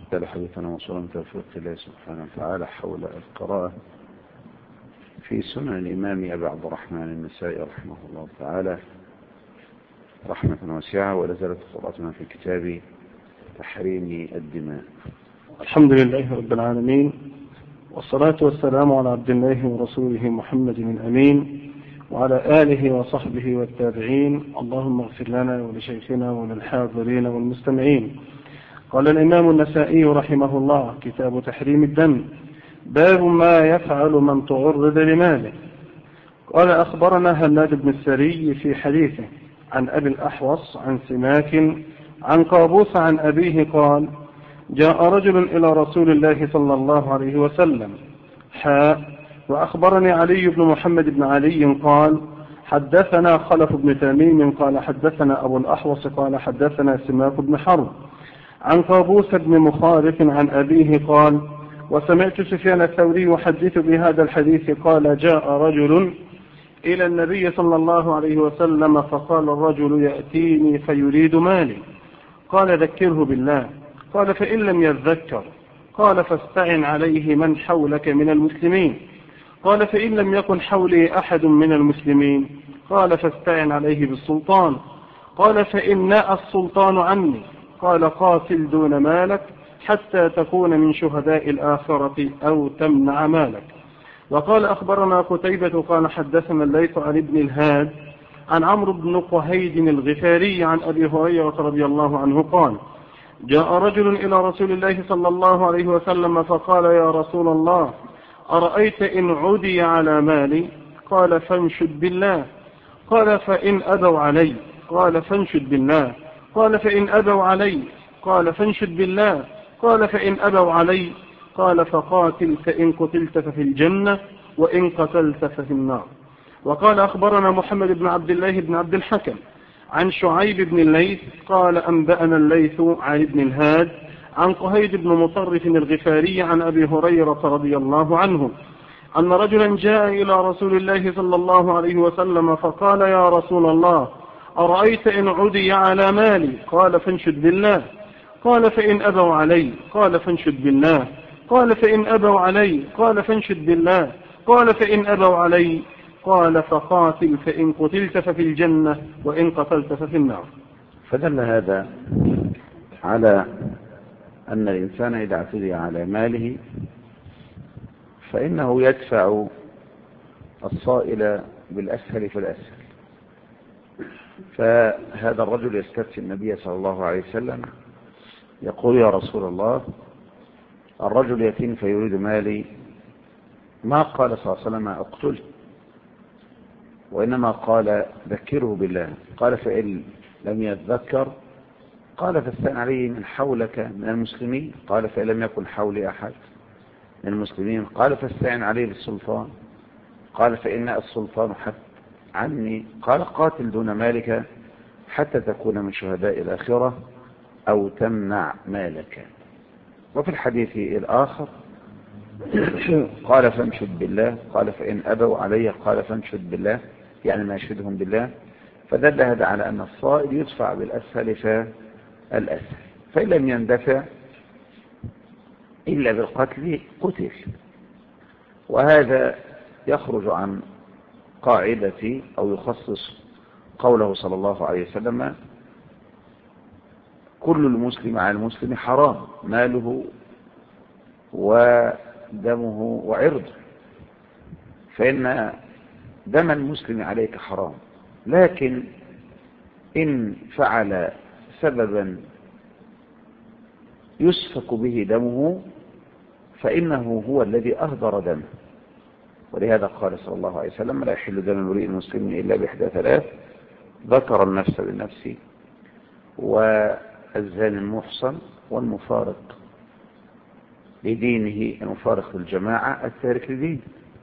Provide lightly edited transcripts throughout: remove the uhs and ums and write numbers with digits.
حديثنا وصولا توفيق الله سبحانه وتعالى حول القراءة في سنن الإمام أبي عبد الرحمن النسائي رحمه الله تعالى رحمة واسعة. ولا زالت قراءتنا في كتاب تحريم الدماء. الحمد لله رب العالمين، والصلاة والسلام على عبد الله ورسوله محمد الأمين وعلى آله وصحبه والتابعين. اللهم اغفر لنا ولشيخنا وللحاضرين والمستمعين. قال الإمام النسائي رحمه الله: كتاب تحريم الدم، باب ما يفعل من تعرض لماله. قال: أخبرنا هناد بن السري في حديثه عن أبي الأحوص عن سماك عن قابوس عن أبيه قال: جاء رجل إلى رسول الله صلى الله عليه وسلم. وأخبرني علي بن محمد بن علي قال: حدثنا خلف بن تميم قال: حدثنا أبو الأحوص قال: حدثنا سماك بن حرب عن قابوس بن مخارف عن أبيه قال: وسمعت سفيان الثوري يحدث بهذا الحديث قال: جاء رجل إلى النبي صلى الله عليه وسلم فقال: الرجل يأتيني فيريد مالي. قال: ذكره بالله. قال: فإن لم يذكر. قال: فاستعن عليه من حولك من المسلمين. قال: فإن لم يكن حولي أحد من المسلمين. قال: فاستعن عليه بالسلطان. قال: فإن ناء السلطان عني. قال: قاتل دون مالك حتى تكون من شهداء الآخرة أو تمنع مالك. وقال: أخبرنا قتيبة قال: حدثنا الليث عن ابن الهاد عن عمرو بن قهيد الغفاري عن أبي هريرة رضي الله عنه قال: جاء رجل إلى رسول الله صلى الله عليه وسلم فقال: يا رسول الله، أرأيت إن عدي على مالي؟ قال: فانشد بالله. قال: فإن أبوا علي. قال: فانشد بالله. قال: فإن أبوا علي. قال: فانشد بالله. قال: فإن أبوا علي. قال: فقاتل، فإن قتلت ففي الجنة وإن قتلت ففي النار. وقال: أخبرنا محمد بن عبد الله بن عبد الحكم عن شعيب بن الليث قال: أنبأنا الليث عن ابن الهاد عن قهيد بن مطرف الغفاري عن أبي هريرة رضي الله عنه أن رجلا جاء إلى رسول الله صلى الله عليه وسلم فقال: يا رسول الله، أرأيت إن عدي على مالي؟ قال: فانشد بالله. قال: فإن أبوا علي. قال: فانشد بالله. قال: فإن أبوا علي. قال: فانشد بالله. قال: فإن أبوا علي. قال: فقاتل، فإن قتلت ففي الجنة وإن قتلت ففي النار. فدل هذا على أن الإنسان إذا اعتدي على ماله فإنه يدفع الصائل بالأسهل فالأسهل. فهذا الرجل يستفتي النبي صلى الله عليه وسلم يقول: يا رسول الله، الرجل يتيم فيريد مالي. ما قال صلى الله عليه وسلم اقتله، وإنما قال: ذكره بالله. قال: فإن لم يتذكر. قال: فاستعن عليه من حولك من المسلمين. قال: فإن لم يكن حولي أحد من المسلمين. قال: فاستعن عليه بالسلطان. قال: فإن السلطان حتى عني. قال: قاتل دون مالك حتى تكون من شهداء الآخرة أو تمنع مالك. وفي الحديث الآخر قال: فانشد بالله. قال: فإن أبوا علي. قال: فانشد بالله، يعني ما يشهدهم بالله. فدل هذا على أن الصائل يدفع بالأسهل فالأسهل، فإن لم يندفع إلا بالقتل قتل. وهذا يخرج عن قاعدة أو يخصص قوله صلى الله عليه وسلم: كل المسلم على المسلم حرام، ماله ودمه وعرضه. فإن دم المسلم عليك حرام، لكن إن فعل سببا يسفك به دمه فإنه هو الذي أهدر دمه. ولهذا قال صلى الله عليه وسلم: لا يحل دم امرئ مسلم إلا بإحدى ثلاث: ذكر النفس بالنفس، والزاني المحصن، والمفارق لدينه، المفارق للجماعة، التارك لدينه.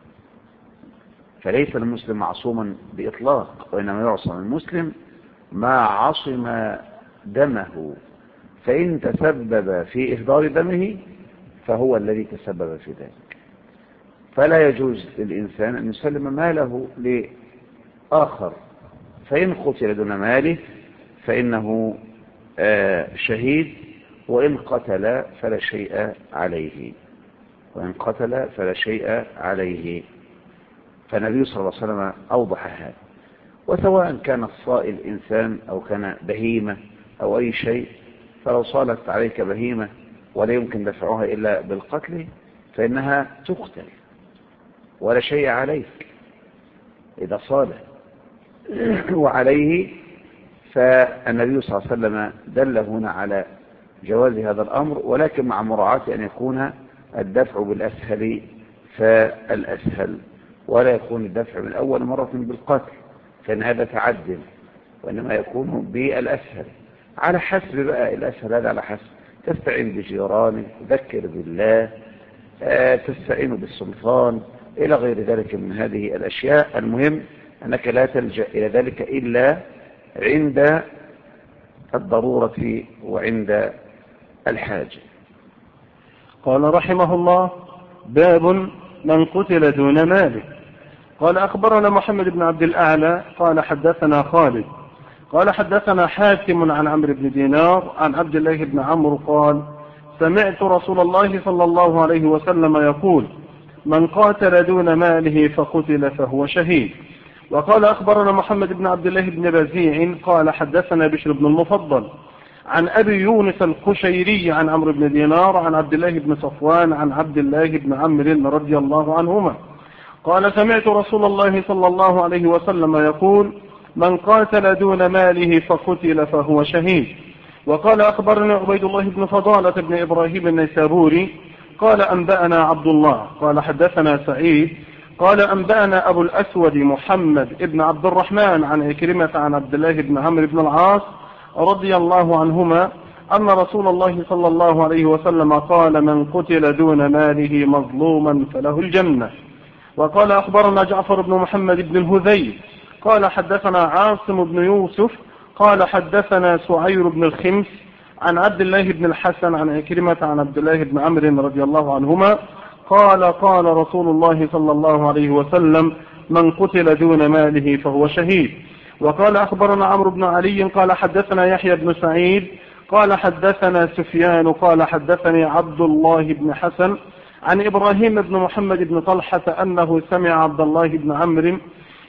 فليس المسلم معصوما بإطلاق، وإنما يعصم المسلم ما عصم دمه، فإن تسبب في إهدار دمه فهو الذي تسبب في ذلك. فلا يجوز للإنسان أن يسلم ماله لآخر، فإن قتل دون ماله فإنه شهيد، وإن قتل فلا شيء عليه، وإن قتل فلا شيء عليه. فالنبي صلى الله عليه وسلم أوضح هذا. وسواء كان الصائل إنسان أو كان بهيمة أو أي شيء، فلو صالت عليك بهيمة ولا يمكن دفعها إلا بالقتل فإنها تقتل ولا شيء عليك إذا صال. وعليه فالنبي صلى الله عليه وسلم دل هنا على جواز هذا الأمر، ولكن مع مراعاة أن يكون الدفع بالأسهل فالأسهل، ولا يكون الدفع من أول مرة بالقتل، فإن هذا تعدل، وإنما يكون بالأسهل على حسب بقى الأسهل. هذا على حسب، تستعين بجيرانك، تذكر بالله، تستعين بالسلطان إلى غير ذلك من هذه الأشياء. المهم أنك لا تلجأ إلى ذلك إلا عند الضرورة وعند الحاجة. قال رحمه الله: باب من قتل دون ماله. قال أخبرنا محمد بن عبد الأعلى قال حدثنا خالد قال حدثنا حاتم عن عمرو بن دينار عن عبد الله بن عمرو قال: سمعت رسول الله صلى الله عليه وسلم يقول: من قاتل دون ماله فقتل فهو شهيد. وقال أخبرنا محمد بن عبد الله بن رزيع قال حدثنا بشر بن المفضل عن أبي يونس القشيري عن عمرو بن دينار عن عبد الله بن صفوان عن عبد الله بن عمرو رضي الله عنهما قال: سمعت رسول الله صلى الله عليه وسلم يقول: من قاتل دون ماله فقتل فهو شهيد. وقال أخبرنا عبيد الله بن فضالة بن إبراهيم النيسابوري قال: أنبأنا عبد الله قال حدثنا سعيد قال: أنبأنا أبو الأسود محمد بن عبد الرحمن عن عكرمة عن عبد الله بن عمرو بن العاص رضي الله عنهما أن رسول الله صلى الله عليه وسلم قال: من قتل دون ماله مظلوما فله الجنة. وقال أخبرنا جعفر بن محمد بن الهذيل قال حدثنا عاصم بن يوسف قال حدثنا سعير بن الخمس عن عبد الله بن الحسن عن عكرمة عن عبد الله بن عمرو رضي الله عنهما قال: قال رسول الله صلى الله عليه وسلم: من قتل دون ماله فهو شهيد. وقال أخبرنا عمرو بن علي قال حدثنا يحيى بن سعيد قال حدثنا سفيان قال حدثني عبد الله بن حسن عن إبراهيم بن محمد بن طلحة أنه سمع عبد الله بن عمرو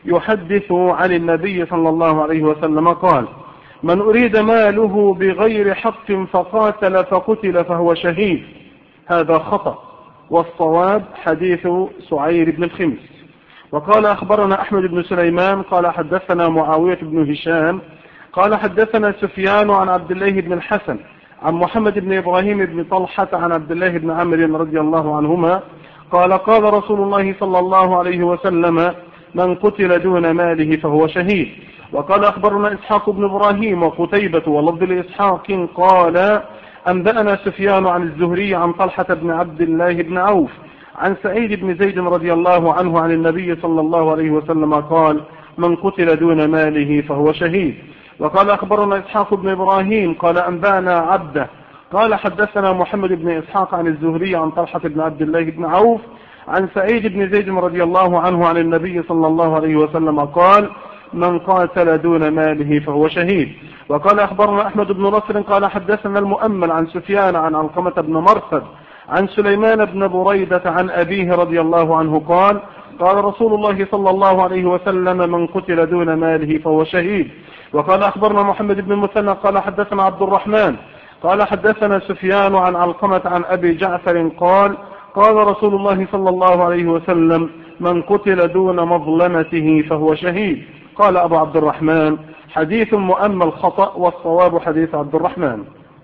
يحدث عن النبي صلى الله عليه وسلم قال: من أريد ماله بغير حق فقاتل فقتل فهو شهيد. هذا خطأ، والصواب حديث سعير بن الخمس. وقال أخبرنا أحمد بن سليمان قال حدثنا معاوية بن هشام قال حدثنا سفيان عن عبد الله بن الحسن عن محمد بن إبراهيم بن طلحة عن عبد الله بن عمرو رضي الله عنهما قال: قال رسول الله صلى الله عليه وسلم: من قتل دون ماله فهو شهيد. وقال أخبرنا إسحاق بن إبراهيم وقتيبة ولفظ لإسحاق قال: أنبأنا سفيان عن الزهري عن طلحة بن عبد الله بن عوف عن سعيد بن زيد رضي الله عنه عن النبي صلى الله عليه وسلم قال: من قتل دون ماله فهو شهيد. وقال أخبرنا إسحاق بن إبراهيم قال: أنبأنا عبده قال حدثنا محمد بن إسحاق عن الزهري عن طلحة بن عبد الله بن عوف عن سعيد بن زيد رضي الله عنه عن النبي صلى الله عليه وسلم قال: من قاتل دون ماله فهو شهيد. وقال أخبرنا أحمد بن نصر قال حدثنا المؤمل عن سفيان عن علقمة بن مرثد عن سليمان بن بريدة عن أبيه رضي الله عنه قال: قال رسول الله صلى الله عليه وسلم: من قتل دون ماله فهو شهيد. وقال أخبرنا محمد بن المثنى قال حدثنا عبد الرحمن قال حدثنا سفيان عن علقمة عن أبي جعفر قال: قال رسول الله صلى الله عليه وسلم: من قتل دون مظلمته فهو شهيد. قال أبو عبد الرحمن: حديث مؤمل خطأ، والصواب حديث عبد الرحمن.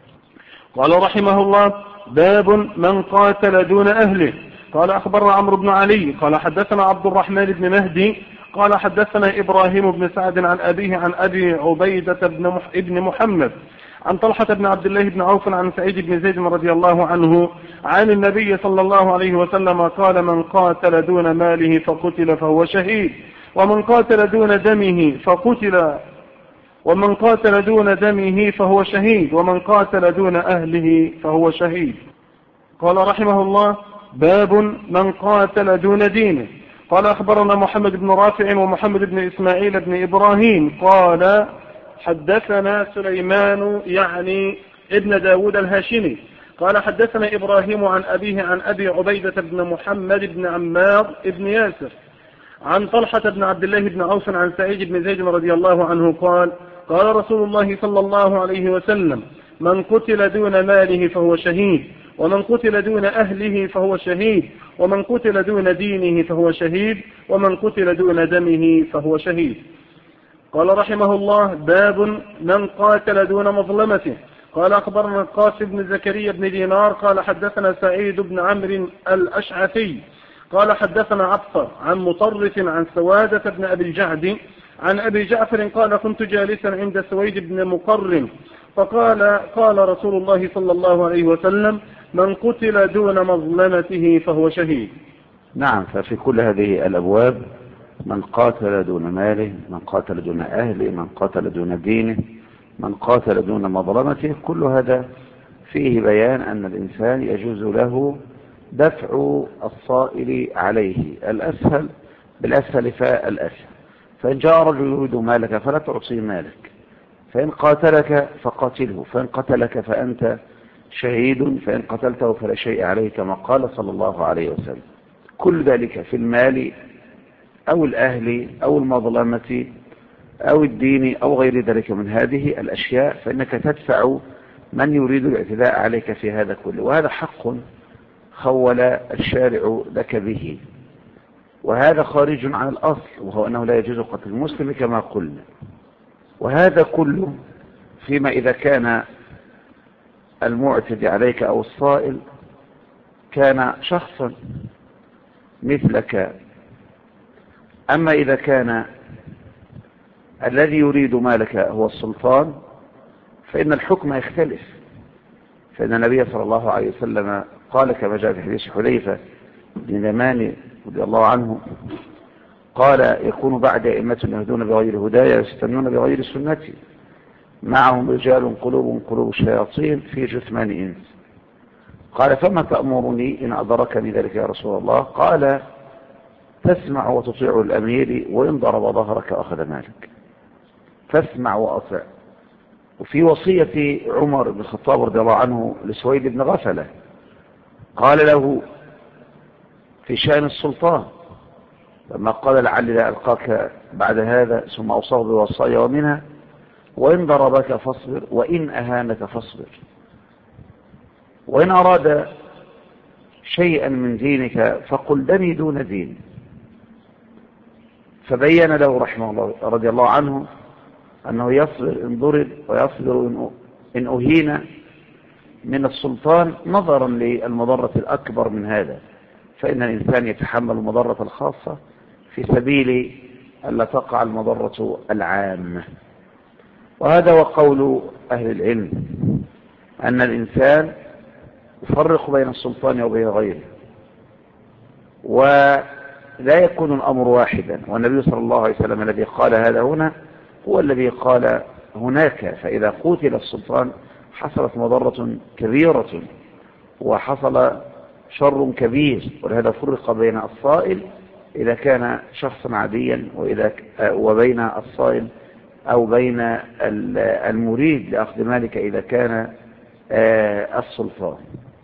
قال رحمه الله: باب من قاتل دون أهله. قال أخبرنا عمرو بن علي قال حدثنا عبد الرحمن بن مهدي قال حدثنا إبراهيم بن سعد عن أبيه عن أبي عبيدة بن محمد عن طلحة بن عبد الله بن عوف عن سعيد بن زيد رضي الله عنه عن النبي صلى الله عليه وسلم قال: من قاتل دون ماله فقتل فهو شهيد. ومن قاتل دون دمه فهو شهيد. ومن قاتل دون أهله فهو شهيد. قال رحمه الله: باب من قاتل دون دينه. قال أخبرنا محمد بن رافع ومحمد بن إسماعيل بن إبراهيم قال حدثنا سليمان يعني ابن داود الهاشمي قال حدثنا إبراهيم عن أبيه عن أبي عبيدة بن محمد بن عمار بن ياسر عن طلحة بن عبد الله بن عوف عن سعيد بن زيد رضي الله عنه قال قال رسول الله صلى الله عليه وسلم من قتل دون ماله فهو شهيد، ومن قتل دون أهله فهو شهيد، ومن قتل دون دينه فهو شهيد، ومن قتل دون دمه فهو شهيد. قال رحمه الله: باب من قاتل دون مظلمته. قال أخبرنا القاسم بن زكريا بن دينار قال حدثنا سعيد بن عمرو الأشعثي قال حدثنا عبصر عن مطرف عن سوادة بن أبي الجعد عن أبي جعفر قال كنت جالسا عند سويد بن مقرن فقال قال رسول الله صلى الله عليه وسلم من قتل دون مظلمته فهو شهيد. نعم، ففي كل هذه الأبواب من قاتل دون ماله، من قاتل دون أهله، من قاتل دون دينه، من قاتل دون مظلمته، كل هذا فيه بيان أن الإنسان يجوز له دفع الصائل عليه الأسهل بالأسهل فالأسهل. فإن جاء رجل يريد مالك فلا تعطيه مالك، فإن قاتلك فقاتله، فإن قتلك فأنت شهيد، فإن قتلته فلا شيء عليه كما قال صلى الله عليه وسلم. كل ذلك في المال أو الأهل أو المظلمة أو الدين أو غير ذلك من هذه الأشياء، فإنك تدفع من يريد الاعتداء عليك في هذا كله، وهذا حق خول الشارع لك به، وهذا خارج عن الأصل، وهو أنه لا يجوز قتل المسلم كما قلنا. وهذا كله فيما إذا كان المعتدي عليك أو الصائل كان شخصا مثلك. أما إذا كان الذي يريد مالك هو السلطان فإن الحكم يختلف، فإن النبي صلى الله عليه وسلم قال كما جاء في حديث حذيفة بن يمان رضي الله عنه قال يكون بعد أئمة يهدون بغير هدايا ويستنون بغير سنتي، معهم رجال قلوب الشياطين في جثمان إنس. قال فما تأمرني إن أدركني ذلك يا رسول الله؟ قال تسمع وتطيع الأمير وإن ضرب ظهرك أخذ مالك، فاسمع وأطع. وفي وصية عمر بن الخطاب رضي الله عنه لسويد بن غفلة قال له في شأن السلطان لما قال لعلي لا ألقاك بعد هذا، ثم أوصاه بوصايا ومنها وإن ضربك فاصبر وإن أهانك فاصبر، وإن أراد شيئا من دينك فقل دمي دون دين. فبين له رحمه الله رضي الله عنه أنه يصبر إن ضرب ويصبر إن أهين من السلطان نظرا للمضرة الأكبر من هذا، فإن الإنسان يتحمل المضرة الخاصة في سبيل ألا تقع المضرة العامة. وهذا هو قول أهل العلم أن الإنسان يفرق بين السلطان وبين غيره، ولا يكون الأمر واحدا. والنبي صلى الله عليه وسلم الذي قال هذا هنا هو الذي قال هناك، فإذا قتل السلطان حصلت مضرة كبيرة وحصل شر كبير. ولهذا فرق بين الصائل إذا كان شخصا عاديا وبين الصائل أو بين المريد لأخذ مالك إذا كان السلطان.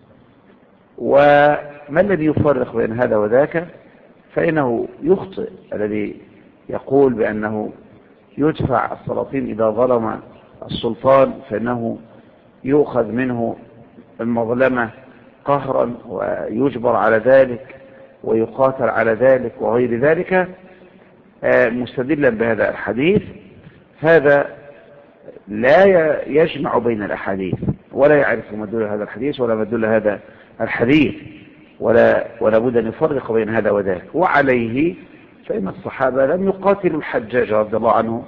وما الذي يفرق بين هذا وذاك؟ فإنه يخطئ الذي يقول بأنه يدفع السلاطين إذا ظلم السلطان، فإنه يؤخذ منه المظلمة قهرا ويجبر على ذلك ويقاتل على ذلك وغير ذلك مستدلا بهذا الحديث. هذا لا يجمع بين الأحاديث ولا يعرف مدلول هذا الحديث ولا مدلول هذا الحديث، ولا بد أن يفرق بين هذا وذاك. وعليه فإن الصحابة لم يقاتلوا الحجاج رضي الله عنه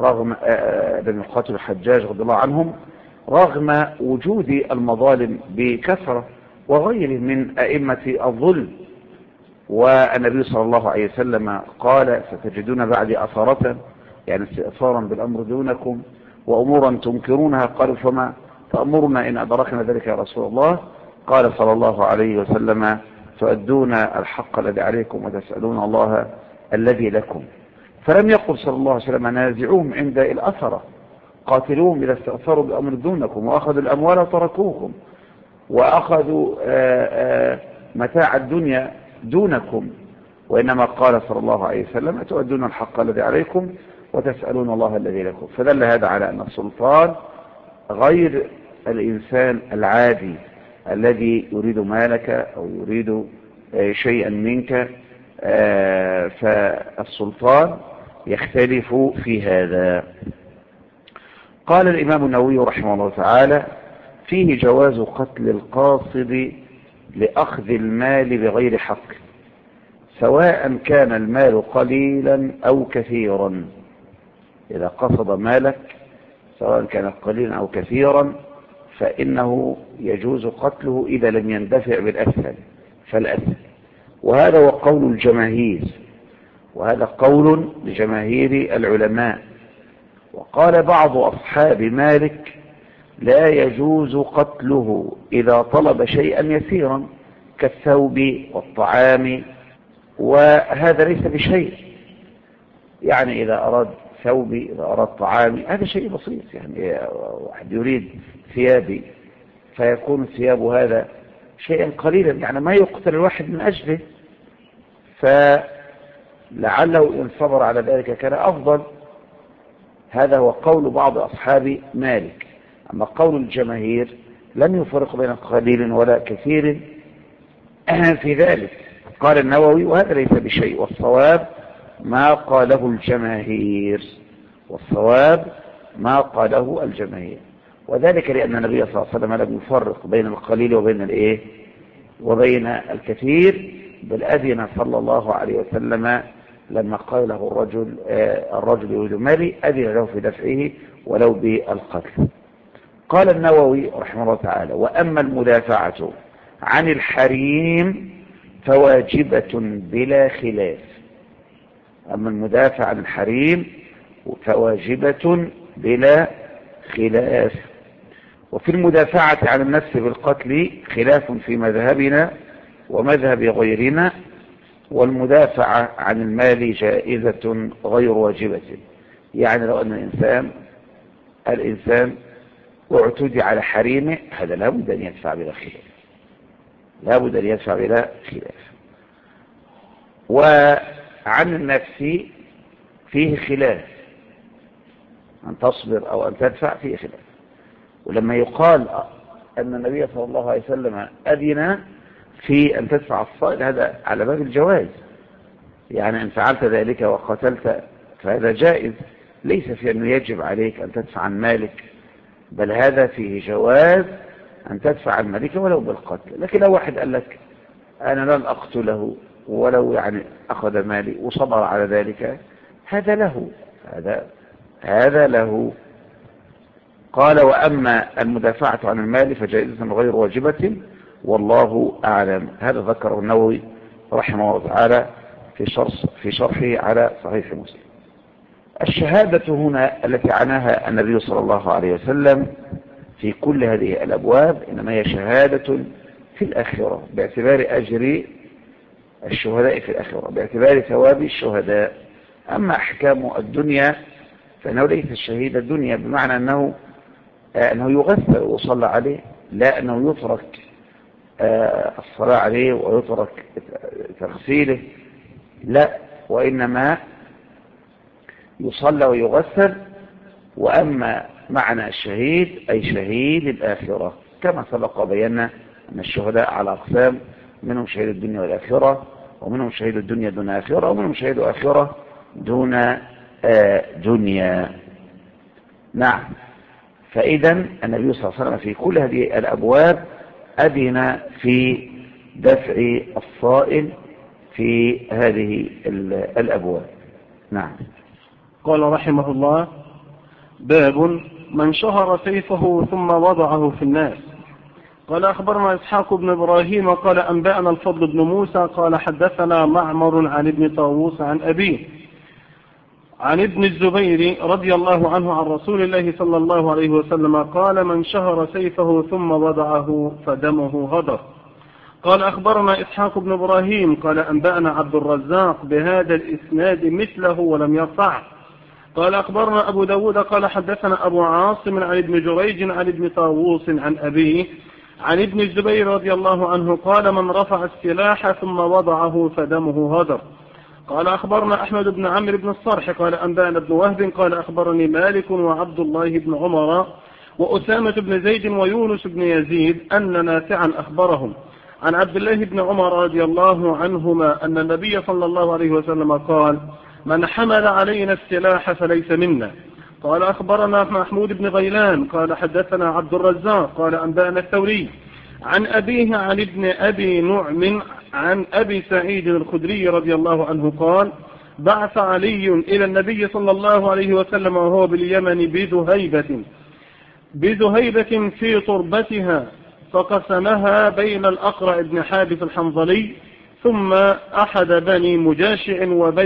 رغم وجود المظالم بكثرة وغيره من أئمة الظلم. والنبي صلى الله عليه وسلم قال ستجدون بعد أثارة، يعني استئثارا بالأمر دونكم وأمورا تنكرونها. قالوا فما تأمرنا إن أدركنا ذلك يا رسول الله؟ قال صلى الله عليه وسلم تؤدون الحق الذي عليكم وتسألون الله الذي لكم. فلم يقل صلى الله عليه وسلم نازعوهم عند الأثرة، قاتلوهم إذا استغفروا بأمر دونكم وأخذوا الأموال وتركوكم وأخذوا متاع الدنيا دونكم، وإنما قال صلى الله عليه وسلم تؤدون الحق الذي عليكم وتسألون الله الذي لكم. فدل هذا على أن السلطان غير الإنسان العادي الذي يريد مالك أو يريد شيئا منك، فالسلطان يختلف في هذا. قال الإمام النووي رحمه الله تعالى: فيه جواز قتل القاصد لأخذ المال بغير حق، سواء كان المال قليلا أو كثيرا. إذا قصد مالك سواء كان قليلا أو كثيرا فإنه يجوز قتله إذا لم يندفع بالأسهل فالأسهل. وهذا هو قول الجماهير، وهذا قول لجماهير العلماء. وقال بعض أصحاب مالك: لا يجوز قتله إذا طلب شيئا يسيرا كالثوب والطعام، وهذا ليس بشيء. يعني إذا أراد ثوبي، إذا أراد طعامي، هذا شيء بسيط. يعني واحد يريد ثيابي فيكون الثياب هذا شيئا قليلا، يعني ما يقتل الواحد من أجله، فلعله إن صبر على ذلك كان أفضل. هذا هو قول بعض أصحاب مالك. أما قول الجماهير لم يفرق بين قليل ولا كثير في ذلك. قال النووي: وهذا ليس بشيء، والصواب ما قاله الجماهير، والصواب ما قاله الجماهير. وذلك لأن النبي صلى الله عليه وسلم لم يفرق بين القليل وبين الكثير، بل أذن صلى الله عليه وسلم لما قال له الرجل يريد مالي، أذن له في دفعه ولو بالقتل. قال النووي رحمه الله تعالى: وأما المدافعة عن الحريم فواجبة بلا خلاف. أما المدافع عن الحريم فواجبة بلا خلاف. وفي المدافعة عن النفس بالقتل خلاف في مذهبنا ومذهب غيرنا، والمدافعة عن المال جائزة غير واجبة. يعني لو أن الإنسان اعتدي على حريمه، هذا لابد أن يدفع بلا خلاف، لابد أن يدفع بلا خلاف. وعن النفس فيه خلاف، أن تصبر أو أن تدفع فيه خلاف. ولما يقال أن النبي صلى الله عليه وسلم أذن في أن تدفع الصائل، هذا على باب الجواز. يعني إن فعلت ذلك وقتلت فهذا جائز، ليس في أنه يجب عليك أن تدفع عن مالك، بل هذا فيه جواز أن تدفع عن مالك ولو بالقتل. لكن لو واحد قال لك أنا لن أقتله ولو يعني أخذ مالي وصبر على ذلك، هذا له. قال: وأما المدافعة عن المال فجائزة غير واجبة والله أعلم. هذا ذكره النووي رحمه الله تعالى في شرحه على صحيح مسلم. الشهادة هنا التي عناها النبي صلى الله عليه وسلم في كل هذه الأبواب إنما هي شهادة في الآخرة باعتبار أجر الشهداء في الآخرة، باعتبار ثواب الشهداء. أما أحكام الدنيا فإنه ليس الشهيد الدنيا بمعنى أنه يغسل ويصلى عليه، لا أنه يترك الصلاة عليه ويترك تغسيله، لا، وإنما يصلى ويغسل. وأما معنى الشهيد أي شهيد الآخرة، كما سبق وبينا أن الشهداء على أقسام: منهم شهيد الدنيا والآخرة، ومنهم شهيد الدنيا دون آخرة، ومنهم شهيد آخرة دون دنيا. نعم. فإذا النبي صلى الله عليه وسلم في كل هذه الأبواب أذن في دفع الصائل في هذه الأبواب. نعم. قال رحمه الله: باب من شهر سيفه ثم وضعه في الناس. قال: أخبرنا إسحاق بن إبراهيم قال أنبأنا الفضل بن موسى قال حدثنا معمر عن ابن طاووس عن أبيه عن ابن الزبير رضي الله عنه عن رسول الله صلى الله عليه وسلم قال: من شهر سيفه ثم وضعه فدمه غدر. قال: أخبرنا إسحاق بن إبراهيم قال أنبأنا عبد الرزاق بهذا الإسناد مثله ولم يرفعه قال أخبرنا أبو داود قال حدثنا أبو عاصم عن ابن جريج عن ابن طاووس عن أبيه عن ابن الزبير رضي الله عنه قال من رفع السلاح ثم وضعه فدمه هدر. قال أخبرنا أحمد بن عمرو بن الصرح قال أنبانا بن وهب قال أخبرني مالك وعبد الله بن عمر وأسامة بن زيد ويونس بن يزيد أن نافعا أخبرهم عن عبد الله بن عمر رضي الله عنهما أن النبي صلى الله عليه وسلم قال من حمل علينا السلاح فليس منا. قال أخبرنا محمود بن غيلان قال حدثنا عبد الرزاق قال أنبانا الثوري عن أبيه عن ابن أبي نعم عن أبي سعيد الخدري رضي الله عنه قال بعث علي إلى النبي صلى الله عليه وسلم وهو باليمن بذهيبة في تربتها فقسمها بين الأقرع بن حابس الحنظلي ثم أحد بني مجاشع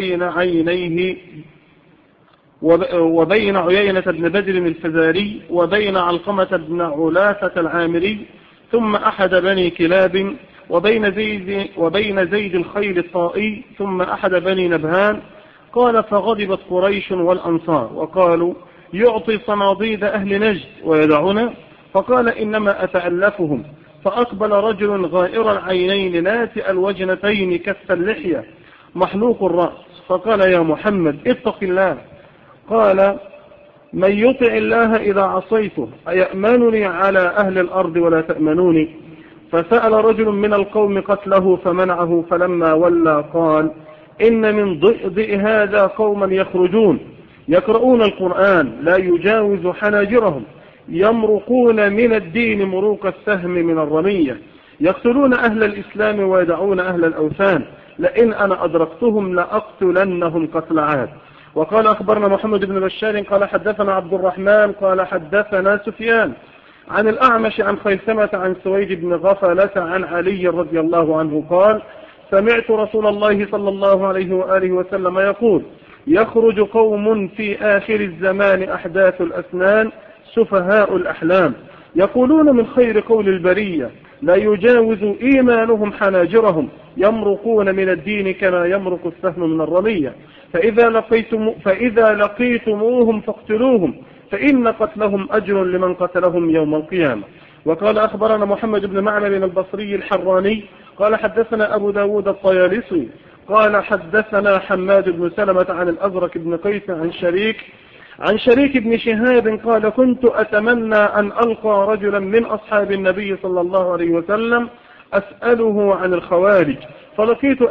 وبين عيينة بن بدر الفزاري وبين علقمة بن علافة العامري ثم أحد بني كلاب وبين زيد الخيل الطائي ثم أحد بني نبهان. قال فغضبت قريش والأنصار وقالوا يعطي صناديد أهل نجد ويدعنا. فقال إنما أتألفهم. فأقبل رجل غائر العينين ناتئ الوجنتين كث اللحية محلوق الرأس فقال يا محمد اتق الله. قال من يطع الله إذا عصيته أيأمنني على أهل الأرض ولا تأمنوني. فسأل رجل من القوم قتله فمنعه فلما ولى قال إن من ضئضئ هذا قوما يخرجون يقرؤون القرآن لا يجاوز حناجرهم يمرقون من الدين مروق السهم من الرمية يقتلون أهل الإسلام ويدعون أهل الأوثان لئن أنا أدركتهم لأقتلنهم قتل عاد. وقال أخبرنا محمد بن بشار قال حدثنا عبد الرحمن قال حدثنا سفيان عن الأعمش عن خيثمة عن سويد بن غفلة عن علي رضي الله عنه قال سمعت رسول الله صلى الله عليه وآله وسلم يقول يخرج قوم في آخر الزمان أحداث الأسنان سفهاء الأحلام يقولون من خير قول البرية لا يجاوز إيمانهم حناجرهم يمرقون من الدين كما يمرق السهم من الرمية فإذا لقيتموهم فاقتلوهم فإن قتلهم أجر لمن قتلهم يوم القيامة. وقال أخبرنا محمد بن معمر البصري الحراني قال حدثنا أبو داود الطيالسي قال حدثنا حماد بن سلمة عن الأزرق بن قيس عن شريك بن شهاب قال كنت أتمنى أن ألقى رجلا من أصحاب النبي صلى الله عليه وسلم أسأله عن الخوارج فلقيت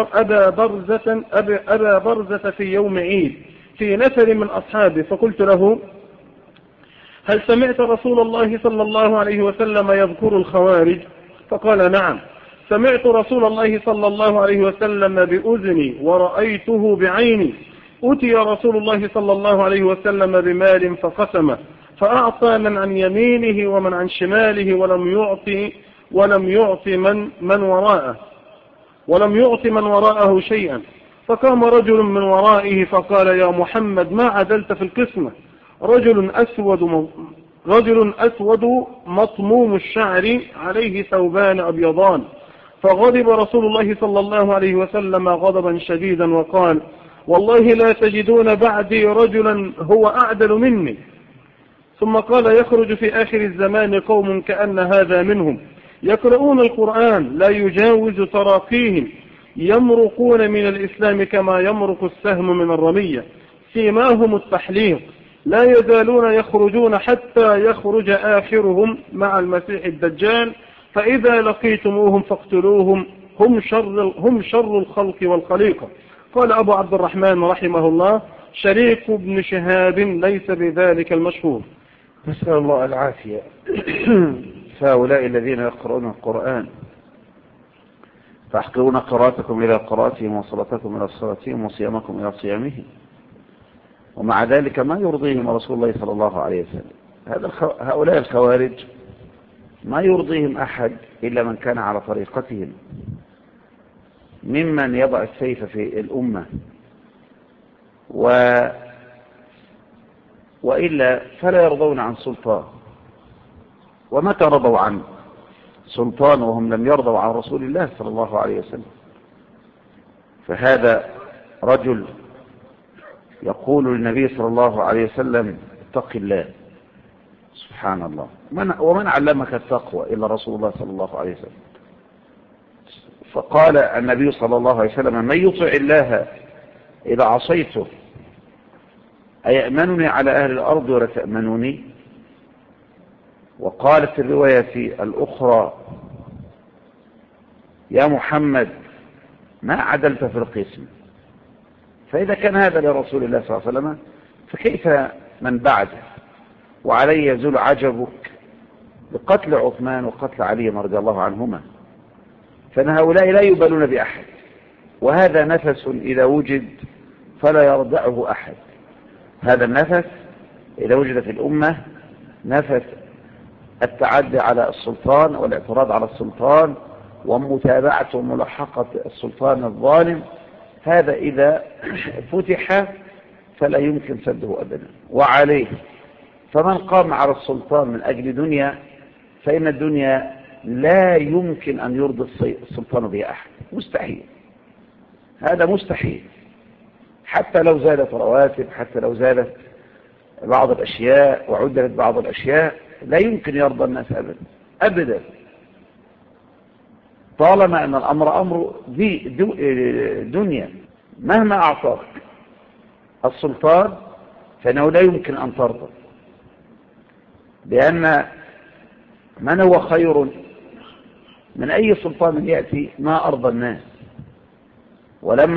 أبا برزة في يوم عيد في نفر من أصحابه فقلت له هل سمعت رسول الله صلى الله عليه وسلم يذكر الخوارج؟ فقال نعم سمعت رسول الله صلى الله عليه وسلم بأذني ورأيته بعيني. أتي رسول الله صلى الله عليه وسلم بمال فقسمه فأعطى من عن يمينه ومن عن شماله ولم يعطي من وراءه شيئا. فقام رجل من ورائه فقال يا محمد ما عدلت في القسمة رجل أسود مطموم الشعر عليه ثوبان أبيضان. فغضب رسول الله صلى الله عليه وسلم غضبا شديدا وقال والله لا تجدون بعدي رجلا هو أعدل مني. ثم قال يخرج في آخر الزمان قوم كأن هذا منهم يقرؤون القرآن لا يجاوز تراقيهم يمرقون من الإسلام كما يمرق السهم من الرمية سيماهم التحليق لا يزالون يخرجون حتى يخرج آخرهم مع المسيح الدجال فإذا لقيتموهم فاقتلوهم هم شر الخلق والخليقة. قال أبو عبد الرحمن رحمه الله شريك بن شهاب ليس بذلك المشهور. نسأل الله العافية. فهؤلاء الذين يقرؤون القرآن فاحقرون قراءتكم إلى قراءتهم وصلاتكم إلى صلاتهم وصيامكم إلى صيامهم ومع ذلك ما يرضيهم رسول الله صلى الله عليه وسلم. هؤلاء الخوارج ما يرضيهم أحد إلا من كان على طريقتهم ممن يضع السيف في الأمة وإلا فلا يرضون عن سلطان. ومتى رضوا عن سلطان وهم لم يرضوا عن رسول الله صلى الله عليه وسلم؟ فهذا رجل يقول للنبي صلى الله عليه وسلم اتق الله. سبحان الله. ومن علمك التقوى إلا رسول الله صلى الله عليه وسلم. فقال النبي صلى الله عليه وسلم من يطع الله إذا عصيته أيأمنني على أهل الأرض ولا تأمنوني؟ وقالت في الرواية الأخرى يا محمد ما عدلت في القسم. فإذا كان هذا لرسول الله صلى الله عليه وسلم فكيف من بعده؟ وعلي يزول عجبك بقتل عثمان وقتل علي رضي الله عنهما. فإن هؤلاء لا يبالون بأحد، وهذا نفس إذا وجد فلا يردعه أحد. هذا النفس إذا وجد في الأمة نفس التعدي على السلطان والاعتراض على السلطان ومتابعة وملاحقة السلطان الظالم، هذا إذا فتح فلا يمكن سده أبدا. وعليه فمن قام على السلطان من أجل دنيا فإن الدنيا لا يمكن أن يرضي السلطان بها أحد، مستحيل. هذا مستحيل. حتى لو زادت رواتب، حتى لو زادت بعض الأشياء وعدلت بعض الأشياء، لا يمكن يرضى الناس أبدا أبدا، طالما أن الأمر أمر دنيا. مهما أعطاك السلطان فإنه لا يمكن أن ترضى، لأن من هو خير من أي سلطان يأتي ما أرضى الناس. ولما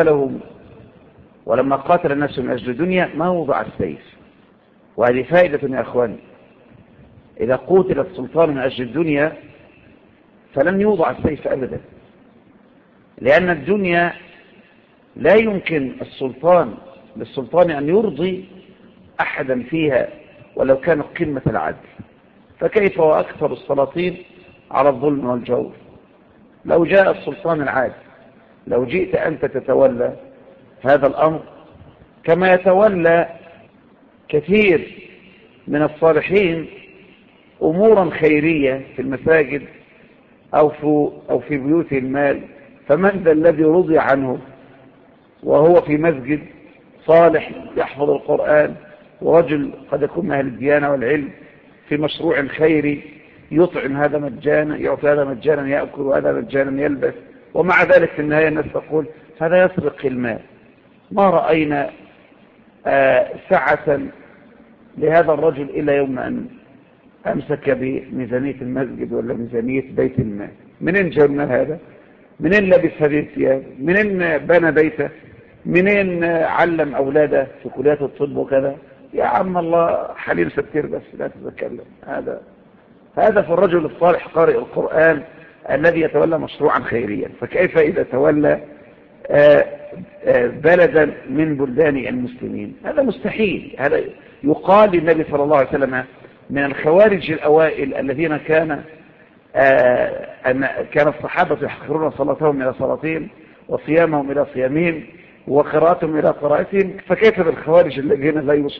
قاتل الناس من أجل الدنيا ما وضع السيف. وهذه فائدة يا أخواني، إذا قتل السلطان من أجل الدنيا فلن يوضع السيف أبدا، لأن الدنيا لا يمكن للسلطان أن يرضي أحدا فيها ولو كان قمة العدل. فكيف وأكثر السلاطين على الظلم والجور؟ لو جاء السلطان العادل، لو جئت أنت تتولى هذا الأمر كما يتولى كثير من الصالحين أمورا خيرية في المساجد أو في بيوت المال، فمن ذا الذي رضي عنه وهو في مسجد صالح يحفظ القرآن، ورجل قد يكون من أهل الديانة والعلم في مشروع خيري يطعم هذا مجانا، يعطي هذا مجانا يأكل وهذا مجانا يلبس، ومع ذلك في النهاية الناس تقول هذا يسرق المال. ما رأينا سعة لهذا الرجل إلا يوم أن أمسك بميزانية المسجد ولا ميزانية بيت المال. منين جبنا هذا؟ منين لبس هذه الثياب؟ منين بنى بيته؟ منين علم أولاده في كليات الطب وكذا؟ يا عم الله حليل ستير بس لا تتكلم. هذا في الرجل الصالح قارئ القرآن الذي يتولى مشروعا خيريا. فكيف إذا تولى بلدا من بلدان المسلمين؟ هذا مستحيل. هذا يقال للنبي صلى الله عليه وسلم من الخوارج الأوائل الذين كان الصحابة يحقرون صلاتهم إلى صلاتهم وصيامهم إلى صيامهم وقراءتهم إلى قراءتهم. فكيف بالخوارج الذين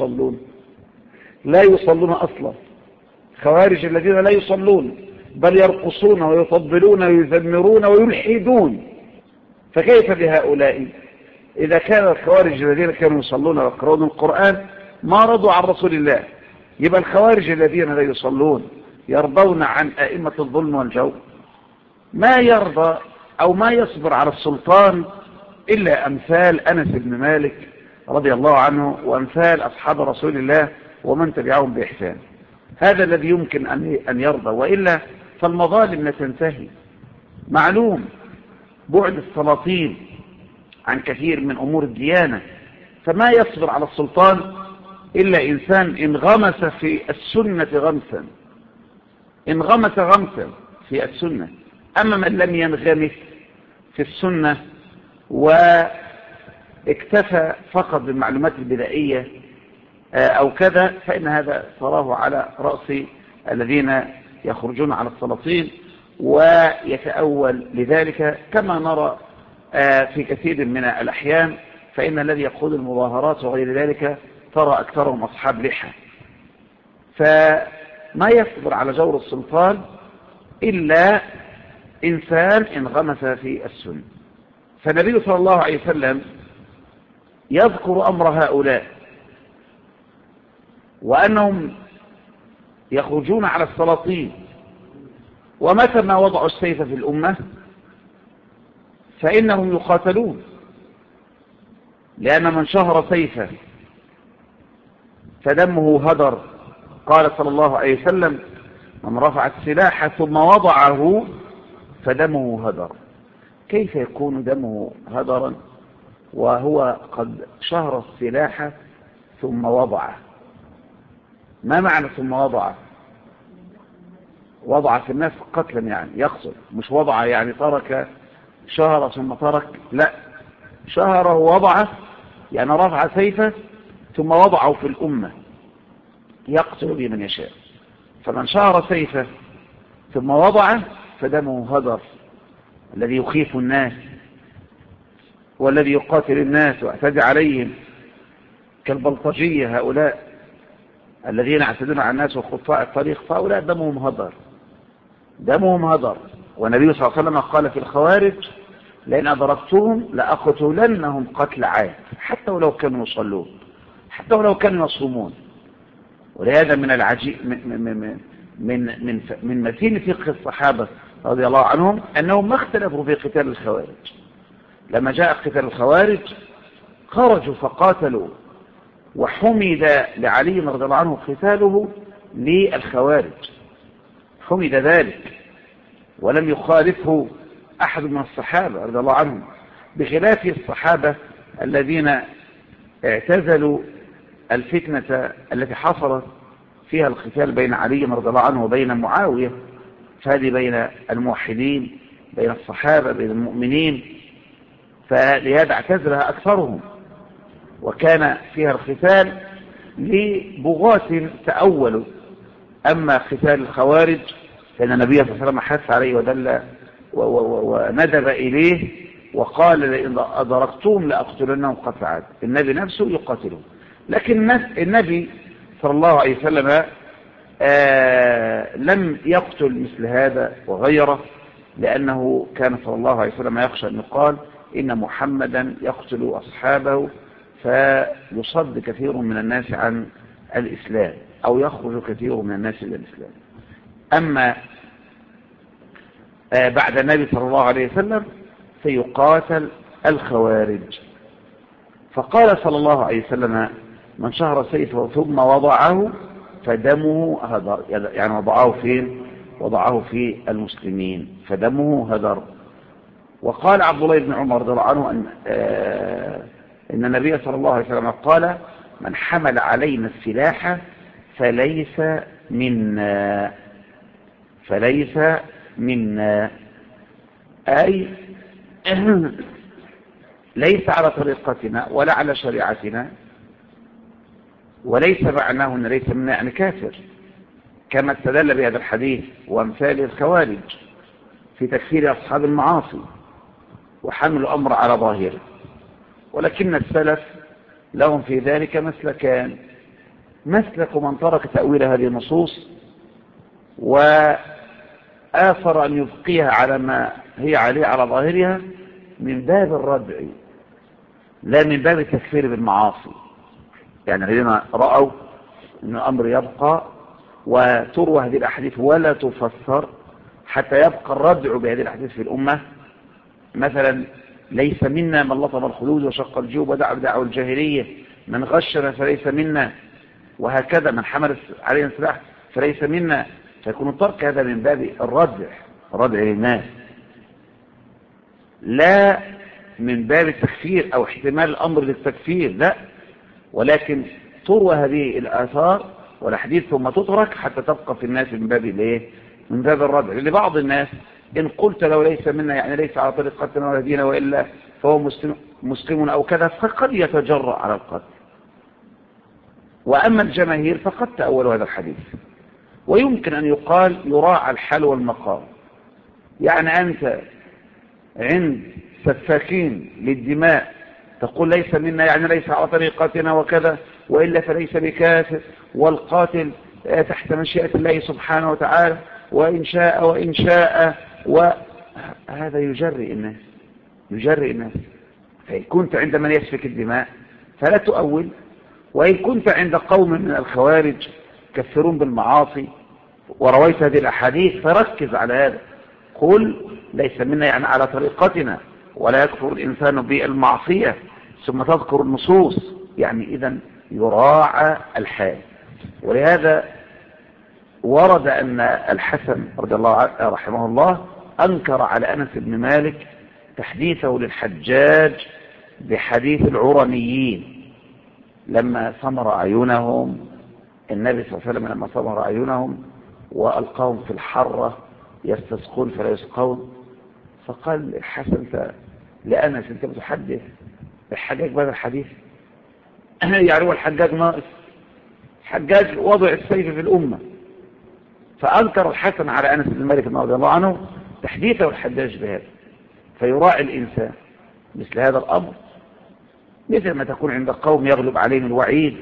لا يصلون أصلا؟ خوارج الذين لا يصلون بل يرقصون ويطبلون ويزمرون ويلحدون. فكيف بهؤلاء؟ إذا كان الخوارج الذين كانوا يصلون ويقرؤون القرآن ما رضوا عن رسول الله، يبقى الخوارج الذين لا يصلون يرضون عن أئمة الظلم والجور؟ ما يرضى أو ما يصبر على السلطان إلا أمثال أنس بن مالك رضي الله عنه وأمثال أصحاب رسول الله ومن تبعهم بإحسان. هذا الذي يمكن أن يرضى، وإلا فالمظالم لا تنتهي. معلوم بعد السلاطين عن كثير من أمور الديانة، فما يصبر على السلطان إلا إنسان انغمس في السنة غمسا في السنة. أما من لم ينغمس في السنة واكتفى فقط بالمعلومات البدائية أو كذا، فإن هذا تراه على رأس الذين يخرجون على السلاطين ويتأول لذلك، كما نرى في كثير من الأحيان. فإن الذي يقود المظاهرات وغير ذلك ترى أكثرهم أصحاب لحى. فما يصبر على جور السلطان إلا إنسان انغمس في السنة. فالنبي صلى الله عليه وسلم يذكر أمر هؤلاء وأنهم يخرجون على السلاطين، ومتى ما وضعوا السيف في الأمة فإنهم يقاتلون، لأن من شهر سيفه فدمه هدر. قال صلى الله عليه وسلم: من رفع السلاح ثم وضعه فدمه هدر. كيف يكون دمه هدرا وهو قد شهر السلاح ثم وضعه؟ ما معنى ثم وضعه؟ وضع في الناس قتلا يعني يقصد، مش وضع يعني ترك شهر ثم ترك، لا، شهر ووضعه يعني رفع سيفه ثم وضعه في الأمة يقتل به من يشاء. فمن شهر سيفه ثم وضعه فدمه هدر، الذي يخيف الناس والذي يقاتل الناس واعتدى عليهم كالبلطجية هؤلاء الذين يعتدون على الناس وخطاء الطريق، فهؤلاء دمهم هدر، دمهم هدر. والنبي صلى الله عليه وسلم قال في الخوارج: لئن أدركتهم لأقتلنهم قتل عاد، حتى ولو كانوا يصلون، حتى ولو كانوا يصومون. ولهذا من العجيب من متين فقه الصحابة رضي الله عنهم أنهم ما اختلفوا في قتال الخوارج. لما جاء قتال الخوارج خرجوا فقاتلوا، وحمد لعلي رضي الله عنه قتاله للخوارج، حمد ذلك، ولم يخالفه أحد من الصحابة رضي الله عنهم، بخلاف الصحابة الذين اعتزلوا الفتنة التي حصلت فيها القتال بين علي رضي الله عنه وبين معاوية، فهذه بين الموحدين، بين الصحابة، بين المؤمنين، فلهذا اعتزلها أكثرهم، وكان فيها القتال لبغاة تأولوا. أما قتال الخوارج فإن النبي صلى الله عليه وسلم حث عليه ودل وندب إليه وقال: لئن أدركتهم لأقتلنهم قتل عاد. النبي نفسه يقاتلهم، لكن النبي صلى الله عليه وسلم لم يقتل مثل هذا وغيره، لأنه كان صلى الله عليه وسلم يخشى أن يقال إن محمدا يقتل أصحابه فيصد كثير من الناس عن الإسلام، أو يخرج كثير من الناس إلى الإسلام. أما بعد النبي صلى الله عليه وسلم فيقاتل الخوارج. فقال صلى الله عليه وسلم: من شهر سيفه ثم وضعه فدمه هدر، يعني وضعه فين؟ وضعه في المسلمين فدمه هدر. وقال عبد الله بن عمر رضي الله عنه إن النبي صلى الله عليه وسلم قال: من حمل علينا السلاح فليس منا، فليس منا، أي ليس على طريقتنا ولا على شريعتنا، وليس معناه أن ليس منا يعني كافر، كما استدل بهذا الحديث وامثال الخوارج في تكفير أصحاب المعاصي وحمل الأمر على ظاهره. ولكن السلف لهم في ذلك مسلكان: مسلك من ترك تأويل هذه النصوص وآثر أن يبقيها على ما هي عليه على ظاهرها من باب الردع لا من باب التكفير بالمعاصي. يعني الذين رأوا أن الأمر يبقى وتروى هذه الأحاديث ولا تفسر حتى يبقى الردع بهذه الأحاديث في الأمة، مثلا: ليس منا من لطم الخدود وشق الجيوب ودعا بدعوى الجاهلية، من غشنا فليس منا، وهكذا من حمل علينا السلاح فليس منا. فيكون الترك هذا من باب الردع للناس، لا من باب التكفير أو احتمال الأمر للتكفير، لا، ولكن تروى هذه الآثار والحديث ثم تترك حتى تبقى في الناس من باب الايه؟ من باب الردع. لبعض الناس إن قلت لو ليس منا يعني ليس على طريقتنا ولا دينا وإلا فهو مسلم أو كذا، فقد يتجرأ على القتل. وأما الجماهير فقد تأولوا هذا الحديث. ويمكن أن يقال يراعى الحال والمقام، يعني أنت عند سفاكين للدماء تقول ليس منا يعني ليس على طريقتنا وكذا وإلا فليس بكافر، والقاتل تحت مشيئة الله سبحانه وتعالى وإن شاء وهذا يجرئ الناس. فإن كنت عند من يسفك الدماء فلا تؤول. وإن كنت عند قوم من الخوارج كثرون بالمعاصي ورويت هذه الأحاديث فركز على هذا، قل ليس منا يعني على طريقتنا، ولا يكفر الإنسان بالمعصية ثم تذكر النصوص، يعني إذن يراعى الحال. ولهذا ورد أن الحسن رضي الله عنه رحمه الله أنكر على أنس بن مالك تحديثه للحجاج بحديث العرنيين لما سمر أعينهم، النبي صلى الله عليه وسلم لما سمر أعينهم وألقاهم في الحرة يستسقون فلا يسقون، فقال الحسن لأنس أنت بتحدث الحجاج بهذا الحديث؟ يعني هو الحجاج ناقص؟ الحجاج وضع السيف في الأمة. فأنكر الحسن على أنس بن مالك رضي الله عنه تحديثه الحجاج بهذا. فيراعي الإنسان مثل هذا الأمر، مثل ما تكون عند قوم يغلب عليهم الوعيد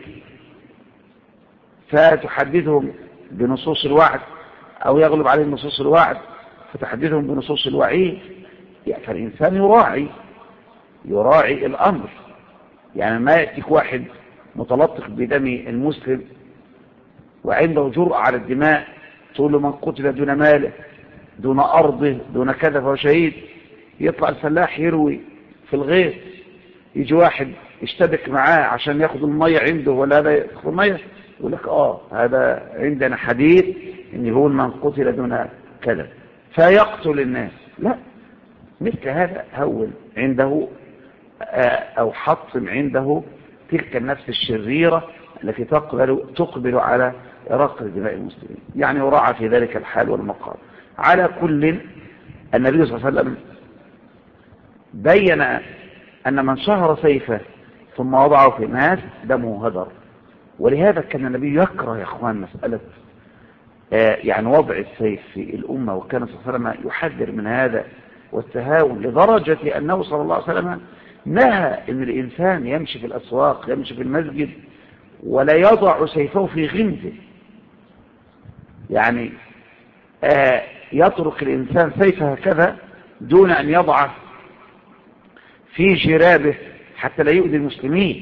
فتحدثهم بنصوص الوعد، أو يغلب عليهم نصوص الوعد فتحدثهم بنصوص الوعيد. يعني فالإنسان يراعي الأمر. يعني ما يأتيك واحد متلطخ بدم المسلم وعنده جرأة على الدماء تقول له من قتل دون ماله دون أرضه دون كذا فهو شهيد، يطلع الفلاح يروي في الغيط، يجي واحد يشتبك معاه عشان ياخد المية عنده ولا هذا ياخد المية، يقول لك هذا عندنا حديث ان يقول من قتل دون كذا فيقتل الناس. لا، مثل هذا هون عنده او حطم عنده تلك النفس الشريرة التي تقبل على إراقة دماء المسلمين، يعني يراعى في ذلك الحال والمقام. على كل النبي صلى الله عليه وسلم بين أن من شهر سيفه ثم وضعه في الناس دمه هدر. ولهذا كان النبي يكره يا اخوان مسألة يعني وضع السيف في الأمة، وكان صلى الله عليه وسلم يحذر من هذا والتهاون، لدرجة أنه صلى الله عليه وسلم نهى أن الإنسان يمشي في الأسواق يمشي في المسجد ولا يضع سيفه في غمده، يعني يترك الإنسان سيفه هكذا دون أن يضعه في جرابه حتى لا يؤذي المسلمين.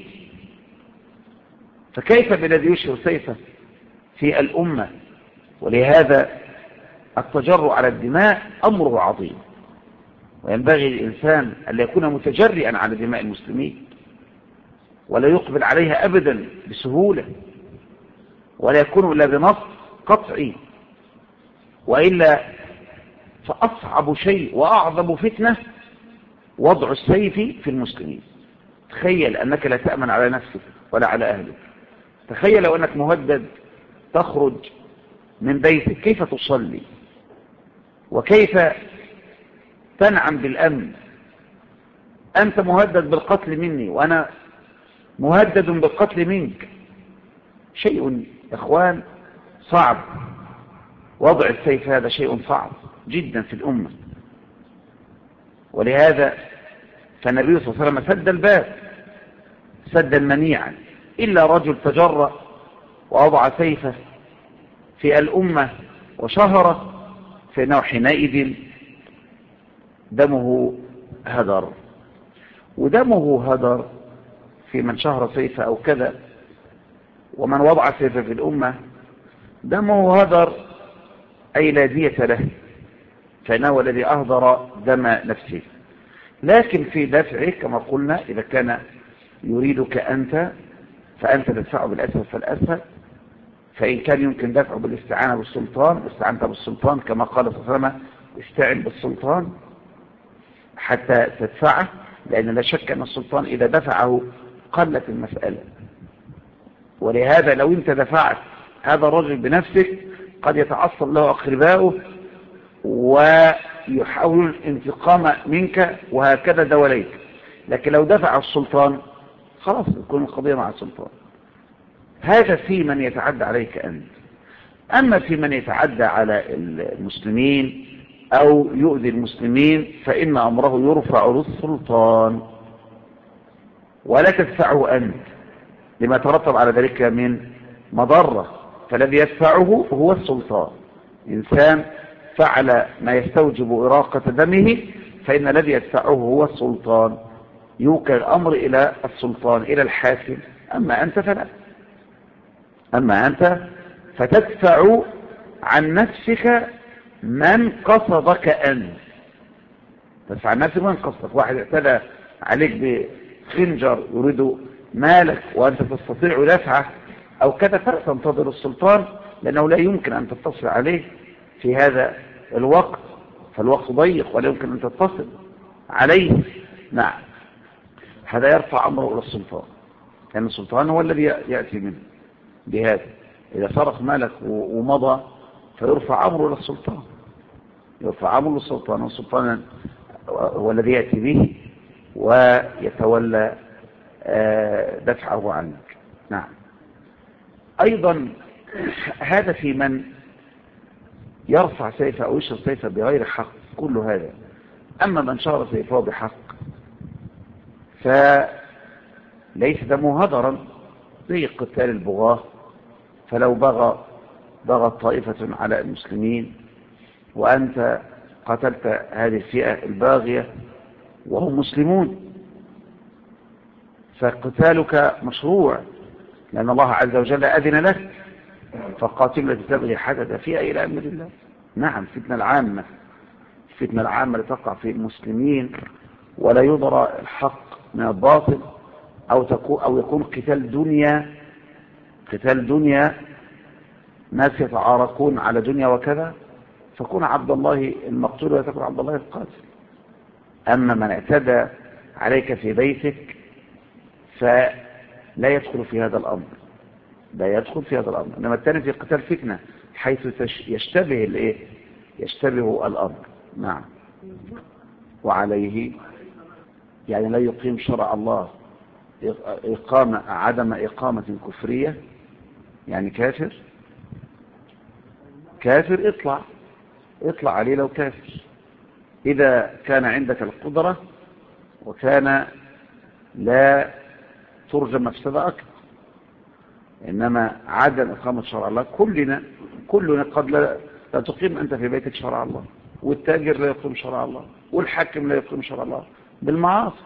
فكيف بالذي يشهر سيفه في الأمة؟ ولهذا التجرؤ على الدماء أمره عظيم، وينبغي للإنسان أن يكون متجرئا على دماء المسلمين ولا يقبل عليها أبدا بسهولة، ولا يكون إلا بنص قطعي، وإلا فأصعب شيء وأعظم فتنة وضع السيف في المسلمين. تخيل أنك لا تأمن على نفسك ولا على أهلك، تخيل لو أنك مهدد تخرج من بيتك كيف تصلي وكيف تنعم بالأمن؟ أنت مهدد بالقتل مني وأنا مهدد بالقتل منك، شيء إخوان صعب. وضع السيف هذا شيء صعب جدا في الأمة. ولهذا فالنبي صلى الله عليه وسلم سد الباب سدا منيعا، إلا رجل تجرأ ووضع سيفه في الأمة وشهره فإنه حينئذ دمه هدر. ودمه هدر في من شهر سيفه أو كذا، ومن وضع سيفه في الأمة دمه هدر أي لا دية له، فإنه الذي أهدر دم نفسه. لكن في دفعه كما قلنا إذا كان يريدك أنت فأنت تدفعه بالأسهل فالأسهل، فإن كان يمكن دفعه بالاستعانة بالسلطان استعنت بالسلطان كما قال صلى الله عليه وسلم استعن بالسلطان حتى تدفعه، لأن لا شك أن السلطان إذا دفعه قلت المسألة. ولهذا لو أنت دفعت هذا الرجل بنفسك قد يتعصب له أقرباؤه ويحاول الانتقام منك وهكذا دوليك، لكن لو دفع السلطان خلاص تكون القضية مع السلطان. هذا في من يتعدى عليك أنت. أما في من يتعدى على المسلمين أو يؤذي المسلمين فإن أمره يرفع للسلطان ولا تدفعه أنت لما ترتب على ذلك من مضرة، فالذي يدفعه هو السلطان. إنسان فعل ما يستوجب إراقة دمه فإن الذي يدفعه هو السلطان. يوكل الأمر إلى السلطان إلى الحاكم. أما أنت فلا، أما أنت فتدفع عن نفسك من قصدك أنت، تدفع عن نفسك من قصدك. واحد اعتدى عليك بخنجر يريد مالك وأنت تستطيع دفعه أو كذا، فتنتظر السلطان، لأنه لا يمكن أن تتصل عليه في هذا الوقت، فالوقت ضيق ولا يمكن أن تتصل عليه. نعم، هذا يرفع أمره إلى السلطان، لأن السلطان هو الذي يأتي منه بهذا. إذا سرق مالك ومضى فيرفع أمره إلى السلطان، يرفع أمره للسلطان، والسلطان هو الذي يأتي به ويتولى دفعه عنك. نعم. أيضا هذا في من يرفع سيفه أو يشر سيفه بغير حق، كل هذا. أما من شر سيفه بحق فليس دمه هدرا زي قتال البغاة. فلو بغت طائفة على المسلمين وأنت قتلت هذه الفئة الباغية وهم مسلمون، فقتالك مشروع، لأن الله عز وجل أذن لك، فقاتل التي تبغي حدث فيها إلى أمر الله. نعم، فتنة العامة لتقع في المسلمين ولا يضرى الحق من الباطل، أو يكون قتال دنيا، ناس يتعاركون على دنيا وكذا، فكون عبد الله المقتول ولا تكون عبد الله القاتل. أما من اعتدى عليك في بيتك فلا يدخل في هذا الأمر، إنما الثاني في قتال فتنة حيث يشتبه الأمر. نعم. وعليه يعني لا يقيم شرع الله، عدم إقامة كفرية، يعني كافر اطلع عليه لو كافر، إذا كان عندك القدرة وكان لا ترجى مفسدة أكثر. إنما عدم إقامة شرع الله، كلنا قد لا تقيم أنت في بيتك شرع الله، والتاجر لا يقيم شرع الله، والحاكم لا يقيم شرع الله بالمعاصي.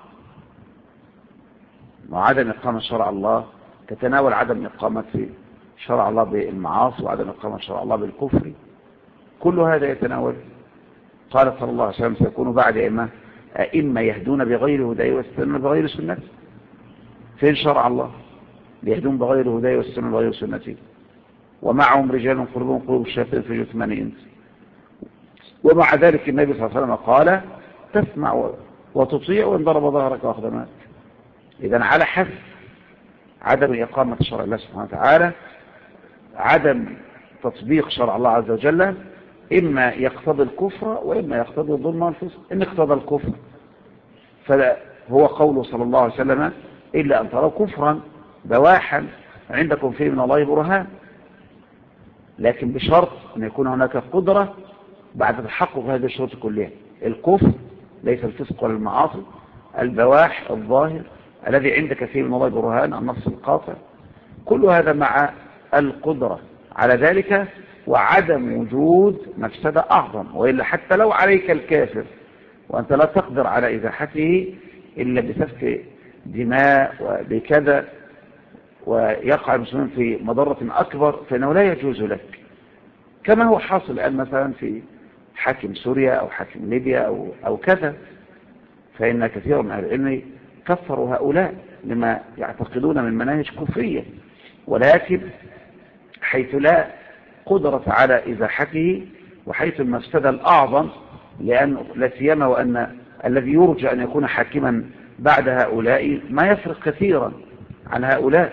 وعدم إقامة شرع الله تتناول عدم إقامة شرع الله بالمعاصي، وعدم إقامة شرع الله بالكفر، كل هذا يتناول. قال صلى الله عليه وسلم: سيكون بعد أئمة يهدون بغير هداي ويستنون بغير سنتي. فين شرع الله؟ يهدون بغير هداي ويستنون بغير سنتي، ومعهم رجال قلوبهم قلوب الشياطين في جثمان إنس. ومع ذلك النبي صلى الله عليه وسلم قال: تسمع وتطيع وإن ضرب ظهرك وأخدمك. إذن على حسب عدم إقامة شرع الله سبحانه وتعالى، عدم تطبيق شرع الله عز وجل، إما يقتضي الكفر وإما يقتضي الظلم والفسق. إن اقتضى الكفر فهو قوله صلى الله عليه وسلم: إلا أن تروا كفرا بواحا عندكم فيه من الله برهان، لكن بشرط أن يكون هناك قدرة بعد تحقق هذه الشروط كلها: الكفر، ليس الفسق ولا المعاصي، البواح الظاهر الذي عندك فيه من الله برهان، النص القاطع، كل هذا مع القدرة على ذلك، وعدم وجود مفسدة أعظم. وإلا حتى لو عليك الكافر وأنت لا تقدر على إزاحته إلا بسفك دماء وبكذا، ويقع المسلمين في مضرة أكبر، فإنه لا يجوز لك، كما هو حاصل الآن مثلا في حاكم سوريا أو حاكم ليبيا أو كذا. فإن كثير من أهل العلم كفروا هؤلاء لما يعتقدون من مناهج كفرية، ولكن حيث لا قدرة على إزاحته وحيث المفسدة الأعظم، لأن لا سيما وأن الذي يرجى أن يكون حاكما بعد هؤلاء ما يفرق كثيرا عن هؤلاء،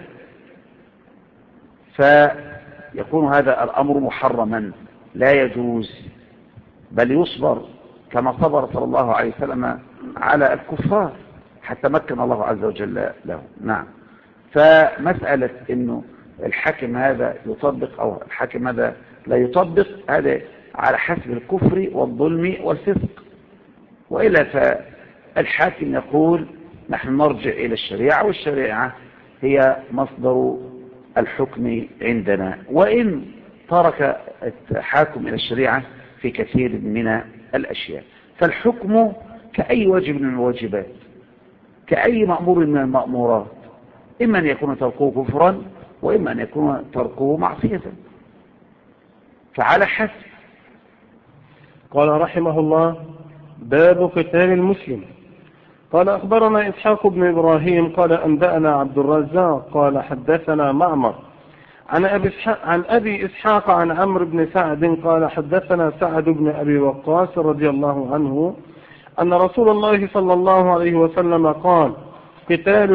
فيكون هذا الأمر محرما لا يجوز، بل يصبر كما صبر صلى الله عليه وسلم على الكفار حتى مكن الله عز وجل له. نعم. فمسألة إنه الحاكم هذا يطبق أو الحاكم هذا لا يطبق، هذا على حسب الكفر والظلم والفسق. وإلا فالحاكم يقول: نحن نرجع إلى الشريعة، والشريعة هي مصدر الحكم عندنا، وإن ترك التحاكم إلى الشريعة في كثير من الأشياء. فالحكم كأي واجب من الواجبات، كأي مأمور من المأمورات، إما أن يكون تركه كفرا وإما أن يكون تركه معصية، فعلى حسب. قال رحمه الله: باب قتال المسلم. قال أخبرنا إسحاق بن إبراهيم قال أنبأنا عبد الرزاق قال حدثنا معمر عن أبي إسحاق عن عمرو بن سعد قال حدثنا سعد بن أبي وقاص رضي الله عنه أن رسول الله صلى الله عليه وسلم قال: قتال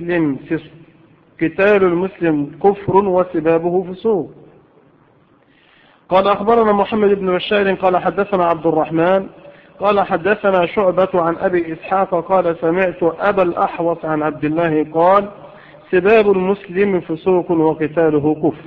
المسلم كفر وسبابه فسوق. قال أخبرنا محمد بن بشار قال حدثنا عبد الرحمن قال حدثنا شعبة عن أبي إسحاق قال سمعت أبا الأحوص عن عبد الله قال: سباب المسلم فسوق وقتاله كفر.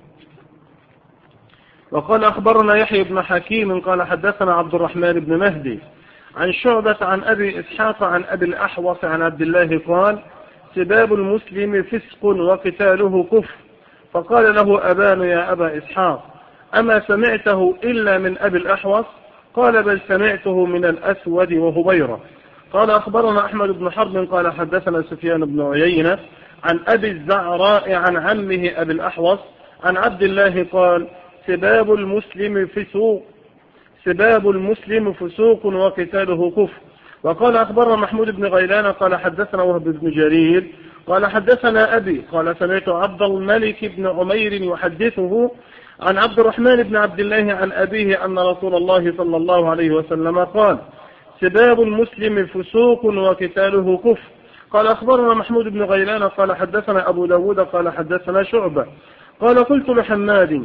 وقال أخبرنا يحيى بن حكيم قال حدثنا عبد الرحمن بن مهدي عن شعبة عن أبي إسحاق عن أبي الأحوص عن عبد الله قال: سباب المسلم فسق وقتاله كفر. فقال له أبان: يا أبا إسحاق، أما سمعته إلا من أبي الأحوص؟ قال: بل سمعته من الأسود وهبيرة. قال أخبرنا أحمد بن حرب قال حدثنا سفيان بن عيينة عن أبي الزعراء عن عمه أبي الأحوص عن عبد الله قال: سباب المسلم فسوق وقتاله كفر. وقال أخبرنا محمود بن غيلان قال حدثنا وهب بن جرير قال حدثنا أبي قال سمعت عبد الملك بن عمير يحدثه عن عبد الرحمن بن عبد الله عن أبيه أن رسول الله صلى الله عليه وسلم قال: سباب المسلم فسوق وقتاله كفر. قال أخبرنا محمود بن غيلان قال حدثنا أبو داود قال حدثنا شعبة قال: قلت لحماد: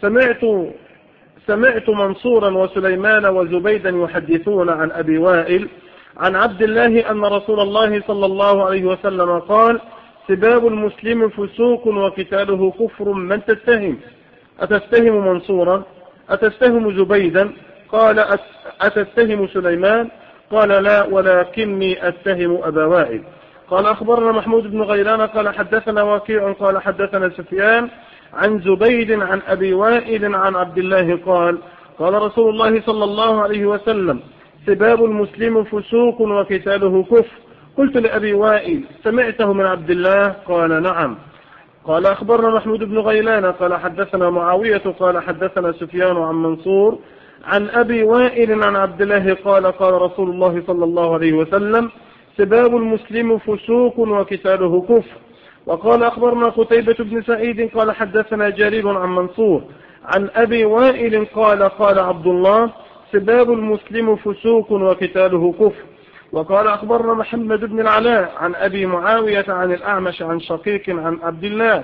سمعت منصورا وسليمان وزبيدا يحدثون عن أبي وائل عن عبد الله أن رسول الله صلى الله عليه وسلم قال: سباب المسلم فسوق وقتاله كفر. من تتهم؟ أتتهم منصورا؟ أتتهم زبيدا؟ قال: أتتهم سليمان؟ قال: لا، ولكني أتهم أبا وائل. قال أخبرنا محمود بن غيلان قال حدثنا وكيع قال حدثنا سفيان عن زبيد عن أبي وائل عن عبد الله قال: قال رسول الله صلى الله عليه وسلم: سباب المسلم فسوق وقتاله كفر. قلت لأبي وائل: سمعته من عبد الله؟ قال: نعم. قال أخبرنا محمود بن غيلان قال حدثنا معاوية قال حدثنا سفيان عن منصور عن أبي وائل عن عبد الله قال: قال رسول الله صلى الله عليه وسلم: سباب المسلم فسوق وقتاله كفر. وقال أخبرنا قتيبة بن سعيد قال حدثنا جرير عن منصور عن أبي وائل قال: قال عبد الله: سباب المسلم فسوق وقتاله كفر. وقال أخبرنا محمد بن العلاء عن أبي معاوية عن الأعمش عن شقيق عن عبد الله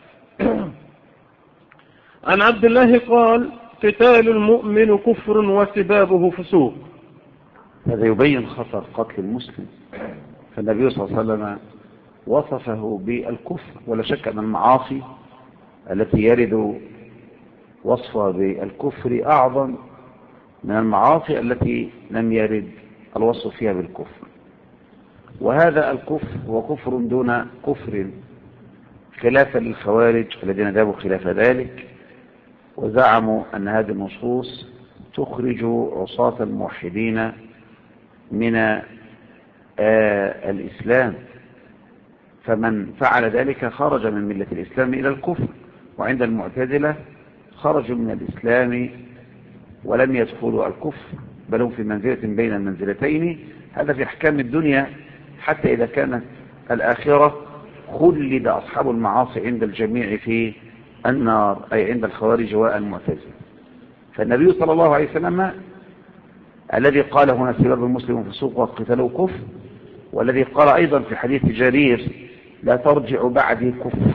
عن عبد الله قال: قتال المؤمن كفر وسبابه فسوق. هذا يبين خطر قتل المسلم، فالنبي صلى الله عليه وسلم وصفه بالكفر، ولا شك أن المعاصي التي يرد وصفها بالكفر أعظم من المعاصي التي لم يرد الوصف فيها بالكفر. وهذا الكفر هو كفر دون كفر، خلافا للخوارج الذين ذهبوا خلاف ذلك وزعموا أن هذه النصوص تخرج عصاة الموحدين من الإسلام، فمن فعل ذلك خرج من ملة الإسلام إلى الكفر. وعند المعتزلة خرجوا من الإسلام ولم يدخلوا الكفر، بل هم في منزلة بين المنزلتين. هذا في أحكام الدنيا، حتى إذا كانت الآخرة خلد أصحاب المعاصي عند الجميع في النار، أي عند الخوارج والمعتزلة. فالنبي صلى الله عليه وسلم الذي قال هنا: سباب المسلم فسوق وقتاله كفر، والذي قال أيضا في حديث جرير: لا ترجع بعدي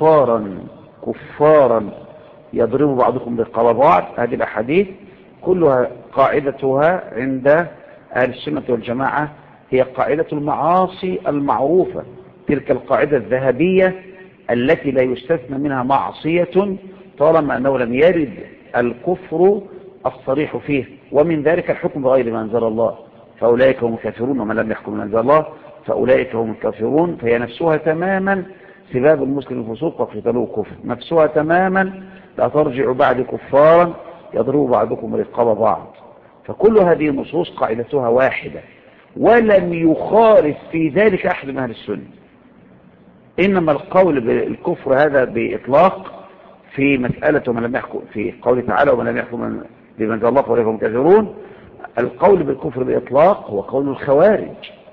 كفارا يضرب بعضكم برقاب بعض. هذه الأحاديث كلها قاعدتها عند أهل السنة والجماعة هي قاعدة المعاصي المعروفة، تلك القاعدة الذهبية التي لا يستثنى منها معصية طالما أنه لم يرد الكفر الصريح فيه، ومن ذلك الحكم بغير ما أنزل الله، فأولئك هم الكافرون، ومن لم يحكم ما أنزل الله فأولئك هم الكافرون. فهي نفسها تماما سباب المسلم فسوق وقتاله كفر، نفسها تماما لا ترجع بعد كفارا يضرب بعضكم رقاب بعض. فكل هذه النصوص قاعدتها واحدة، ولم يخالف في ذلك أحد من أهل السنة. إنما القول بالكفر هذا بإطلاق في مسألة ومن لم يحكم، في قوله تعالى ومن لم يحكم بما أنزل الله فأولئك هم الكافرون، القول بالكفر بإطلاق هو قول الخوارج،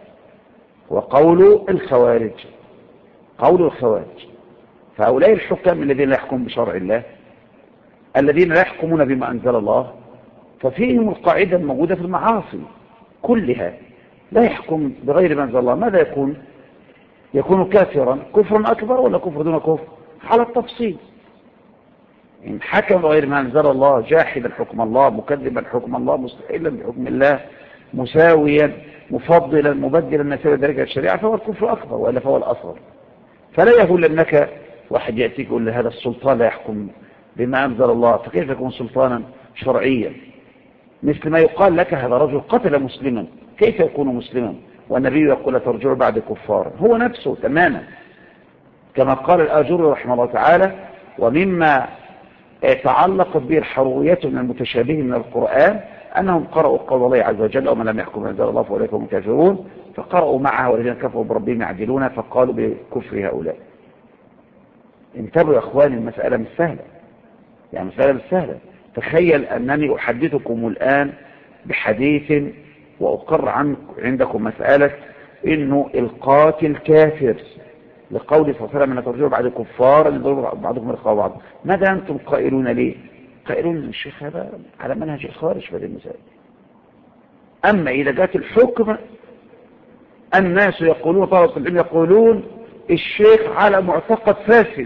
وقول الخوارج قول الخوارج. فهؤلاء الحكام الذين لا يحكمون بشرع الله، الذين لا يحكمون بما أنزل الله، ففيهم القاعدة الموجودة في المعاصي كلها، لا يحكم بغير ما أنزل الله، ماذا يكون؟ يكون كافرا، كفرا أكبر ولا كفر دون كفر؟ على التفصيل. إن حكم بغير ما أنزل الله، جاحدا حكم الله، مكذبا حكم الله، مستحيلا بحكم الله، مساويا، مفضلا، مبدلا، نسبة درجة الشريعة، فهو الكفر أكبر، وإلا فهو الأصغر. فلا يهول أنك واحد يأتيك يقول هذا السلطان لا يحكم بما أنزل الله، فكيف يكون سلطانا شرعيا؟ مثل ما يقال لك هذا رجل قتل مسلما، كيف يكون مسلما والنبي يقول ترجع بعد كفار؟ هو نفسه تماما، كما قال الآجري رحمه الله تعالى: ومما تعلقت به الحرورية من المتشابه من القرآن أنهم قرأوا قول الله عز وجل ومن لم يحكم أنزل الله فأولئك هم الكافرون، فقرأوا معها والذين كفروا بربهم يعدلون، فقالوا بكفر هؤلاء. انتبهوا يا أخواني، المسألة مش سهلة، يعني مسألة مش سهلة. تخيل أنني أحدثكم الآن بحديث وأقر عندكم مسألة إنه القاتل كافر، لقول صلى الله عليه وسلم أن ترجعوا بعد كفار يضرب بعضكم رقاب بعض. ماذا أنتم قائلون ليه؟ قائلون الشيخ هذا على منهج الخارج في هذه المسائل. أما إذا جاءت الحكم، الناس يقولون، طلبة العلم يقولون الشيخ على معتقد فاسد.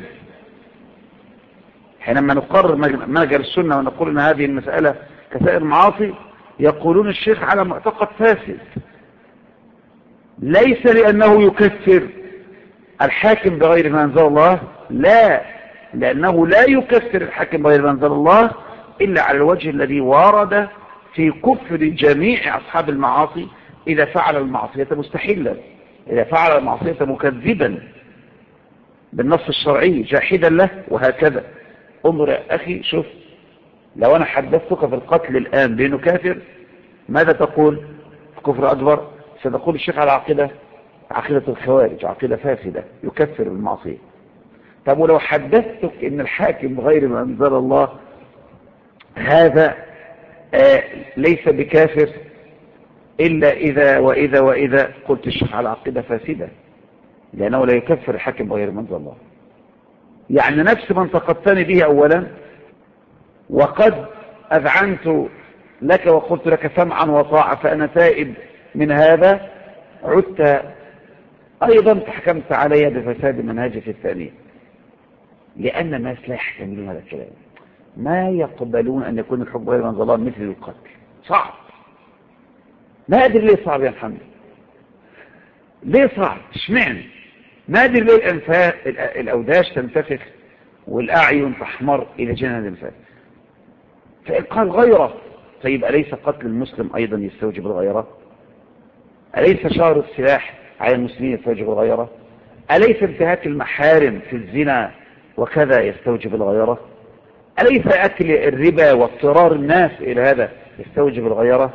حينما نقرر منهج السنة ونقول أن هذه المسألة كسائر المعاصي، يقولون الشيخ على معتقد فاسد، ليس لأنه يكفر الحاكم بغير ما أنزل الله، لا، لأنه لا يكفر الحاكم بغير ما أنزل الله إلا على الوجه الذي ورد في كفر جميع أصحاب المعاصي إذا فعل المعصية مستحلا، إذا فعل المعصية مكذبا بالنص الشرعي جاحدا له، وهكذا. انظر يا أخي، شوف، لو أنا حدثتك في القتل الآن بأنه كافر، ماذا تقول؟ كفر أكبر. ستقول الشيخ على عقيدة الخوارج، عقيدة فاسدة يكفر بالمعصية. طب ولو حدثتك ان الحاكم بغير ما أنزل الله هذا ليس بكافر إلا إذا وإذا وإذا، قلت الشيخ على عقيدة فاسدة، لأنه لا يكفر الحاكم بغير ما أنزل الله. يعني نفس ما انتقدتني به أولا، وقد أذعنت لك وقلت لك سمعا وطاعة فأنا تائب من هذا، عدت أيضا تحكمت علي بفساد منهجي في الثانية، لأن الناس لا يحتملون هذا الكلام، ما يقبلون أن يكون الحكم غير أنزل الله مثل القتل. صعب، ما أدري ليه صعب يا محمد، ليه صعب؟ اشمعنى؟ ما أدري ليه الأوداش تنتفخ والأعين تحمر إذا جاءنا هذا المثال. فقال غيره، طيب أليس قتل المسلم أيضا يستوجب الغيرة؟ أليس شهر السلاح على المسلمين يستوجب الغيرة؟ أليس انتهاك المحارم في الزنا وكذا يستوجب الغيرة؟ أليس أكل الربا واضطرار الناس إلى هذا يستوجب الغيرة؟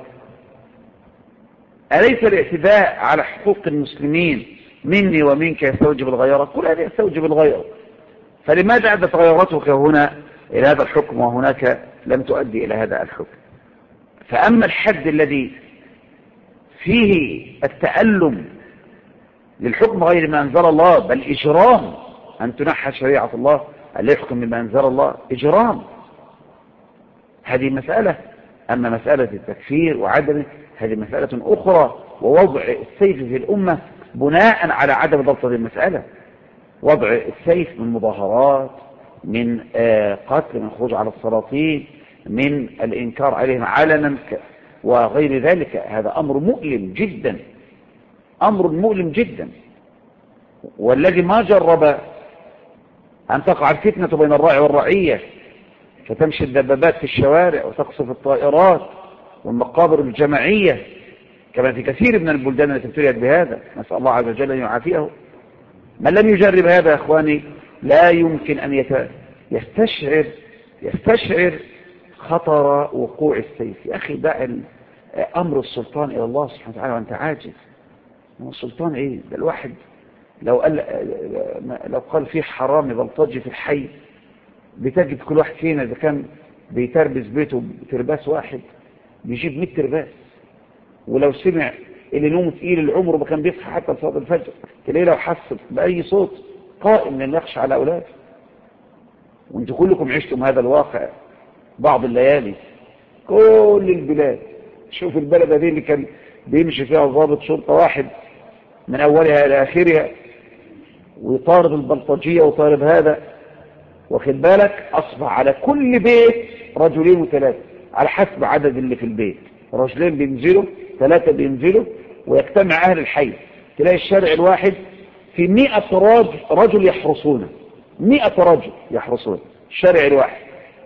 أليس الاعتداء على حقوق المسلمين مني ومنك يستوجب الغيرة؟ كل هذا يستوجب الغيرة. فلماذا أدت غيرتك هنا إلى هذا الحكم وهناك لم تؤدي إلى هذا الحكم؟ فأما الحد الذي فيه التألم للحكم غير ما أنزل الله، بل إجرام أن تنحى شريعة الله، أن يحكم بما أنزل الله إجرام، هذه مسألة. أما مسألة التكفير وعدمه هذه مسألة أخرى، ووضع السيف في الأمة بناء على عدم ضبط هذه المسألة، وضع السيف من مظاهرات، من قتل، من خروج على السلاطين، من الإنكار عليهم علنا وغير ذلك، هذا أمر مؤلم جدا، أمر مؤلم جدا. والذي ما جرب أن تقع الفتنة بين الراعي والرعية، فتمشي الدبابات في الشوارع وتقصف الطائرات والمقابر الجماعية كما في كثير من البلدان التي ابتليت بهذا، نسأل الله عز وجل أن يعافيه. من لم يجرب هذا يا أخواني لا يمكن أن يستشعر خطر وقوع السيف. يا أخي دع أمر السلطان إلى الله سبحانه وتعالى وأنت عاجز. السلطان إيه؟ ده الواحد لو قال فيه حرامي بلطجي في الحي، بتجد كل واحد فينا إذا كان بيتربس بيته بترباس واحد بيجيب 100 ترباس. ولو سمع اللي نومه تقيل اللي عمره ما كان بيصحى حتى صلاة الفجر، تلاقيه لو حس بأي صوت قائم لن يخشى على أولاده. وانتم كلكم عشتم هذا الواقع بعض الليالي. كل البلاد، شوف البلد هذه اللي كان بيمشي فيها ضابط شرطة واحد من أولها إلى آخرها ويطارد البلطجية ويطارد هذا، واخد بالك، أصبح على كل بيت رجلين و3 على حسب عدد اللي في البيت. رجلين بينزلوا، 3 بينزلوا، ويجتمع أهل الحي. تلاقي الشارع الواحد في 100 رجل يحرسونه، 100 رجل يحرسون الشارع الواحد.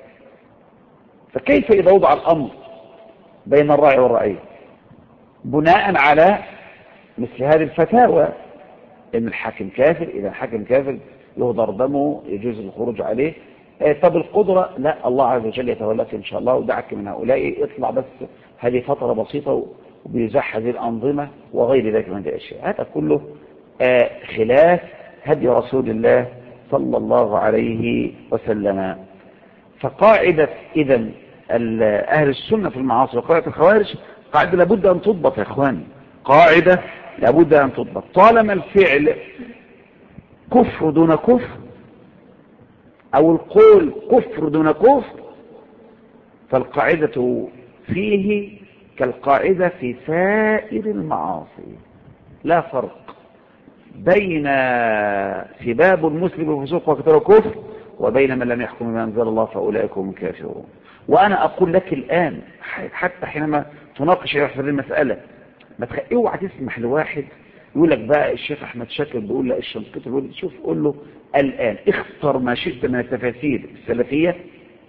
فكيف إذا وضع الأمر بين الراعي والرعية بناء على مثل هذه الفتاوى ان الحاكم كافر، اذا الحاكم كافر يهدر دمه، يجوز الخروج عليه. طب القدرة لا، الله عز وجل يتولاك ان شاء الله ودعك من هؤلاء، اطلع بس هذه فترة بسيطة وبيزح هذه الأنظمة وغير ذلك من الأشياء. هذا كله خلاف هدي رسول الله صلى الله عليه وسلم. فقاعدة إذن أهل السنة في المعاصي وقاعدة الخوارج قاعدة لابد أن تضبط يا إخواني، قاعدة لابد أن تضبط. طالما الفعل كفر دون كفر أو القول كفر دون كفر، فالقاعدة فيه كالقاعدة في سائر المعاصي، لا فرق بين سباب المسلم وفسوق وقتل كفر وبين من لم يحكم بما أنزل الله فأولئك هم الكافرون. وأنا أقول لك الآن حتى حينما تناقش هذه المسألة ما اوعى تسمح لواحد يقول لك بقى الشيخ أحمد شاكر بيقول لا الشنقيطي بيقول، شوف قول له الآن اختر ما شئت من التفاسير السلفية،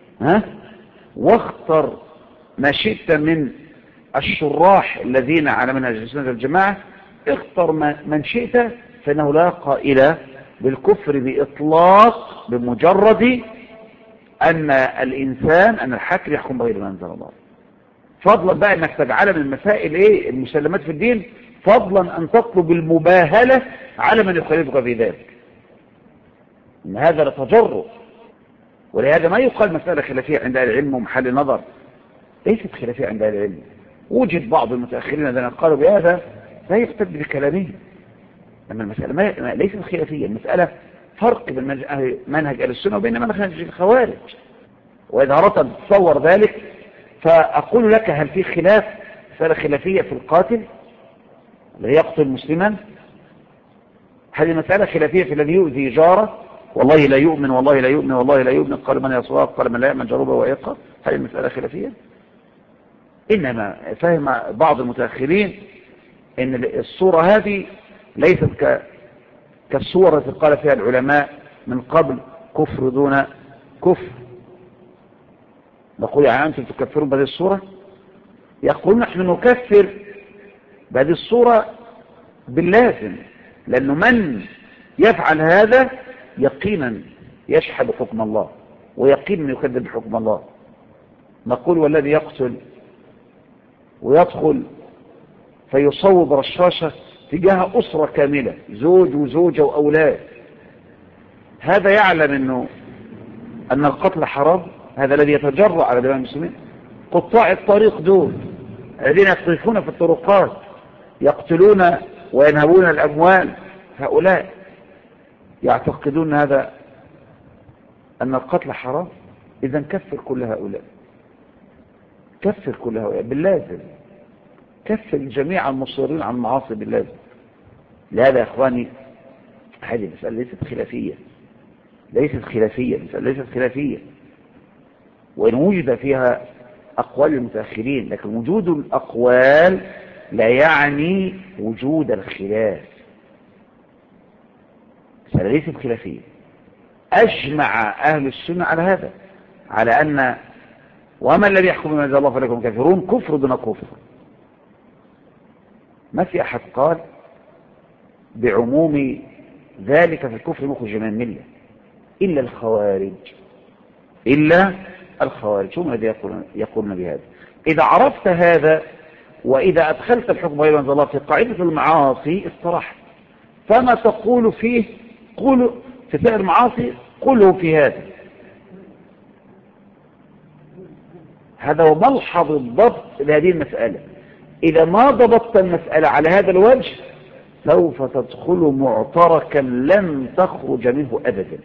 واختر ما شئت من الشراح الذين على منهج السنة والجماعة، اختر من شئت، فإنه لا قائل بالكفر بإطلاق بمجرد أن الحاكم يحكم بغير ما أنزل الله. فضلا بقى أنك تجعل من المسائل المسلمات في الدين، فضلا أن تطلب المباهلة على من يخالفك في ذلك، إن هذا لتجرؤ. ولهذا ما يقال مسألة خلافية عند أهل العلم ومحل نظر، ليست خلافية عند أهل العلم. وجد بعض المتأخرين الذين قالوا بهذا لا يقتد بكلامهم، أما المسألة ليست خلافية، المسألة فرق بين منهج أهل السنة وبين منهج الخوارج. وإذا أردت أن تتصور ذلك فأقول لك هل في مسألة خلافية في القاتل الذي يقتل مسلما؟ هذه مسألة خلافية في الذي يؤذي جاره، والله لا يؤمن والله لا يؤمن والله لا يؤمن، قال من يصواب قال من لا يأمن جروبه ويقى. هذه المسألة خلافية. إنما فهم بعض المتأخرين أن الصورة هذه ليست كالصورة التي قال فيها العلماء من قبل كفر دون كفر. نقول يعني أنتم تكفرون بهذه الصورة؟ يقول نحن نكفر بهذه الصورة باللازم، لأنه من يفعل هذا يقينا يشحب حكم الله ويقينا يكذب بحكم الله. نقول والذي يقتل ويدخل فيصوب رشاشة تجاه أسرة كاملة، زوج وزوجة وأولاد، هذا يعلم أن القتل حرام، هذا الذي يتجرأ على دماء المسلمين. قطاع الطريق دول الذين يقذفون في الطرقات يقتلون وينهبون الأموال، هؤلاء يعتقدون هذا أن القتل حرام. إذن كفر كل هؤلاء، كفر كل هؤلاء باللازم، كفر جميع المصرين عن المعاصي باللازم. لهذا يا إخواني هذه المسألة ليست خلافية، ليست خلافية، المسألة ليست خلافية، وإن وجد فيها أقوال المتأخرين، لكن وجود الأقوال لا يعني وجود الخلاف. المسألة ليست خلافية. أجمع أهل السنة على هذا، على أن وما الذي يحكم بما أنزل الله فلكم كافرون كفر دون كفر. ما في أحد قال بعموم ذلك في الكفر مخرج من الملة إلا الخوارج، إلا الخوارج هم الذين يقولون بهذا. إذا عرفت هذا وإذا أدخلت الحكم غير أنزل الله في قاعدة المعاصي اصطلحت، فما تقول فيه قل في سائر المعاصي قله في هذا. هذا هو ملحظ الضبط لهذه المسألة. إذا ما ضبطت المسألة على هذا الوجه سوف تدخل معتركا لن تخرج منه أبدا.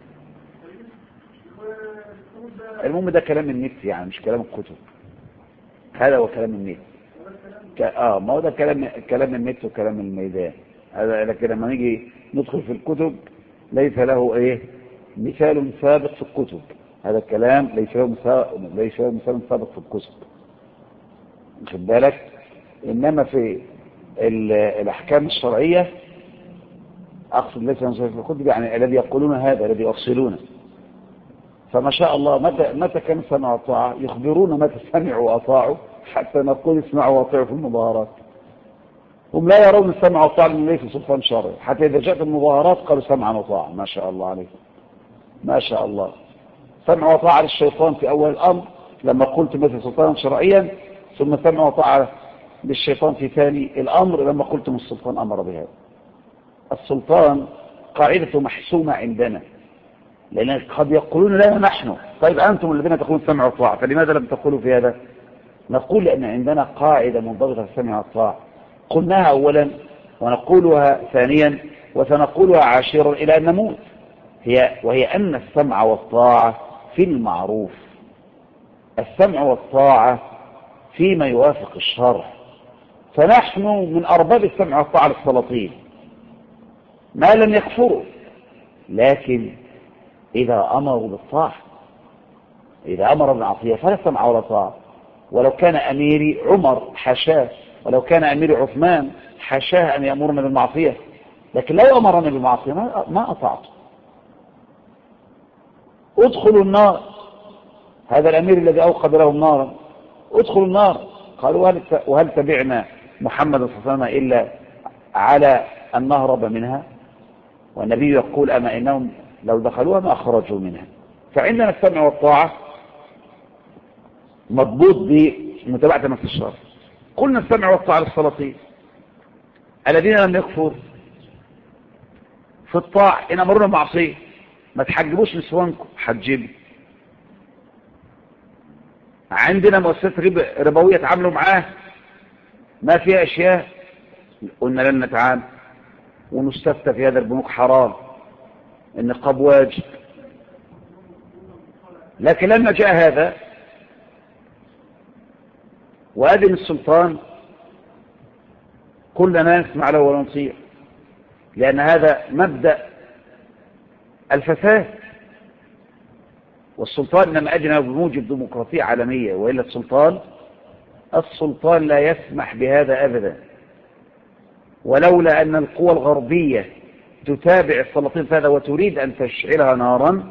المهم ده كلام النت يعني مش كلام الكتب، هذا هو كلام النت. ما هو ده كلام النت وكلام الميدان هذا. لكن لما نيجي ندخل في الكتب ليس له مثال سابق في الكتب. هذا الكلام ليس له مثال سابق في الكتب، خد بالك. انما في الاحكام الشرعيه اقصد ليس في الكتب يعني الذي يقولون هذا الذي يفصلون. فما شاء الله متى كان سمعوا وطاعة يخبرون متى سمعوا وأطاعوا حتى نقول اسمعوا وأطيعوا في المظاهرات. هم لا يرون السمع والطاعة من ليس سلطان شرعي، حتى إذا جاءت المظاهرات قالوا سمعا وطاعة. ما شاء الله عليكم، ما شاء الله. سمع وطاعة للشيطان في أول الأمر لما قلت مثل سلطانا شرعيا، ثم سمع وطاعة للشيطان في ثاني الأمر لما قلتم السلطان أمر بهذا. السلطان قاعدته محسومة عندنا، لأن قد يقولون لنا نحن طيب أنتم الذين تقولون سمع وطاعة فلماذا لم تقولوا في هذا؟ نقول لأن عندنا قاعدة منضبطة في السمع والطاعة قلناها أولا ونقولها ثانيا وسنقولها عاشرا إلى أن نموت، وهي أن السمع والطاعة في المعروف، السمع والطاعة فيما يوافق الشرع. فنحن من أرباب السمع والطاعة للسلاطين ما لم يكفروا، لكن إذا أمروا بالطاعة، إذا أمر بالعصية فلا سمع ولا طاعة. ولو كان أميري عمر حاشاه، ولو كان أميري عثمان حاشاه أن يأمرنا بالمعصية، لكن لو أمرنا بالمعصية ما أطعته. ادخلوا النار، هذا الأمير الذي أوقد له النار، ادخلوا النار. قالوا وهل تبعنا محمد صلى الله عليه وسلم إلا على أن نهرب منها؟ والنبي يقول أما إنهم لو دخلوها ما أخرجوا منها. فعندنا السمع والطاعة مضبوط بمتابعة نص الشرع. قلنا السمع والطاعة للسلاطين الذين لم يكفروا في الطاعة إن أمرنا معصية ما تحجبوش نسوانكم حجبوا. عندنا مؤسسات ربوية تعاملوا معاه ما فيها أشياء قلنا لن نتعامل ونستفتى في هذا البنوك حرام، النقاب واجب. لكن لما جاء هذا وأذن السلطان كلنا نسمع له ونطيع، لأن هذا مبدأ الفساد. والسلطان لما أذن بموجب ديمقراطية عالمية، وإلا السلطان لا يسمح بهذا أبدا. ولولا أن القوى الغربية تتابع السلاطين في هذا وتريد أن تشعلها نارا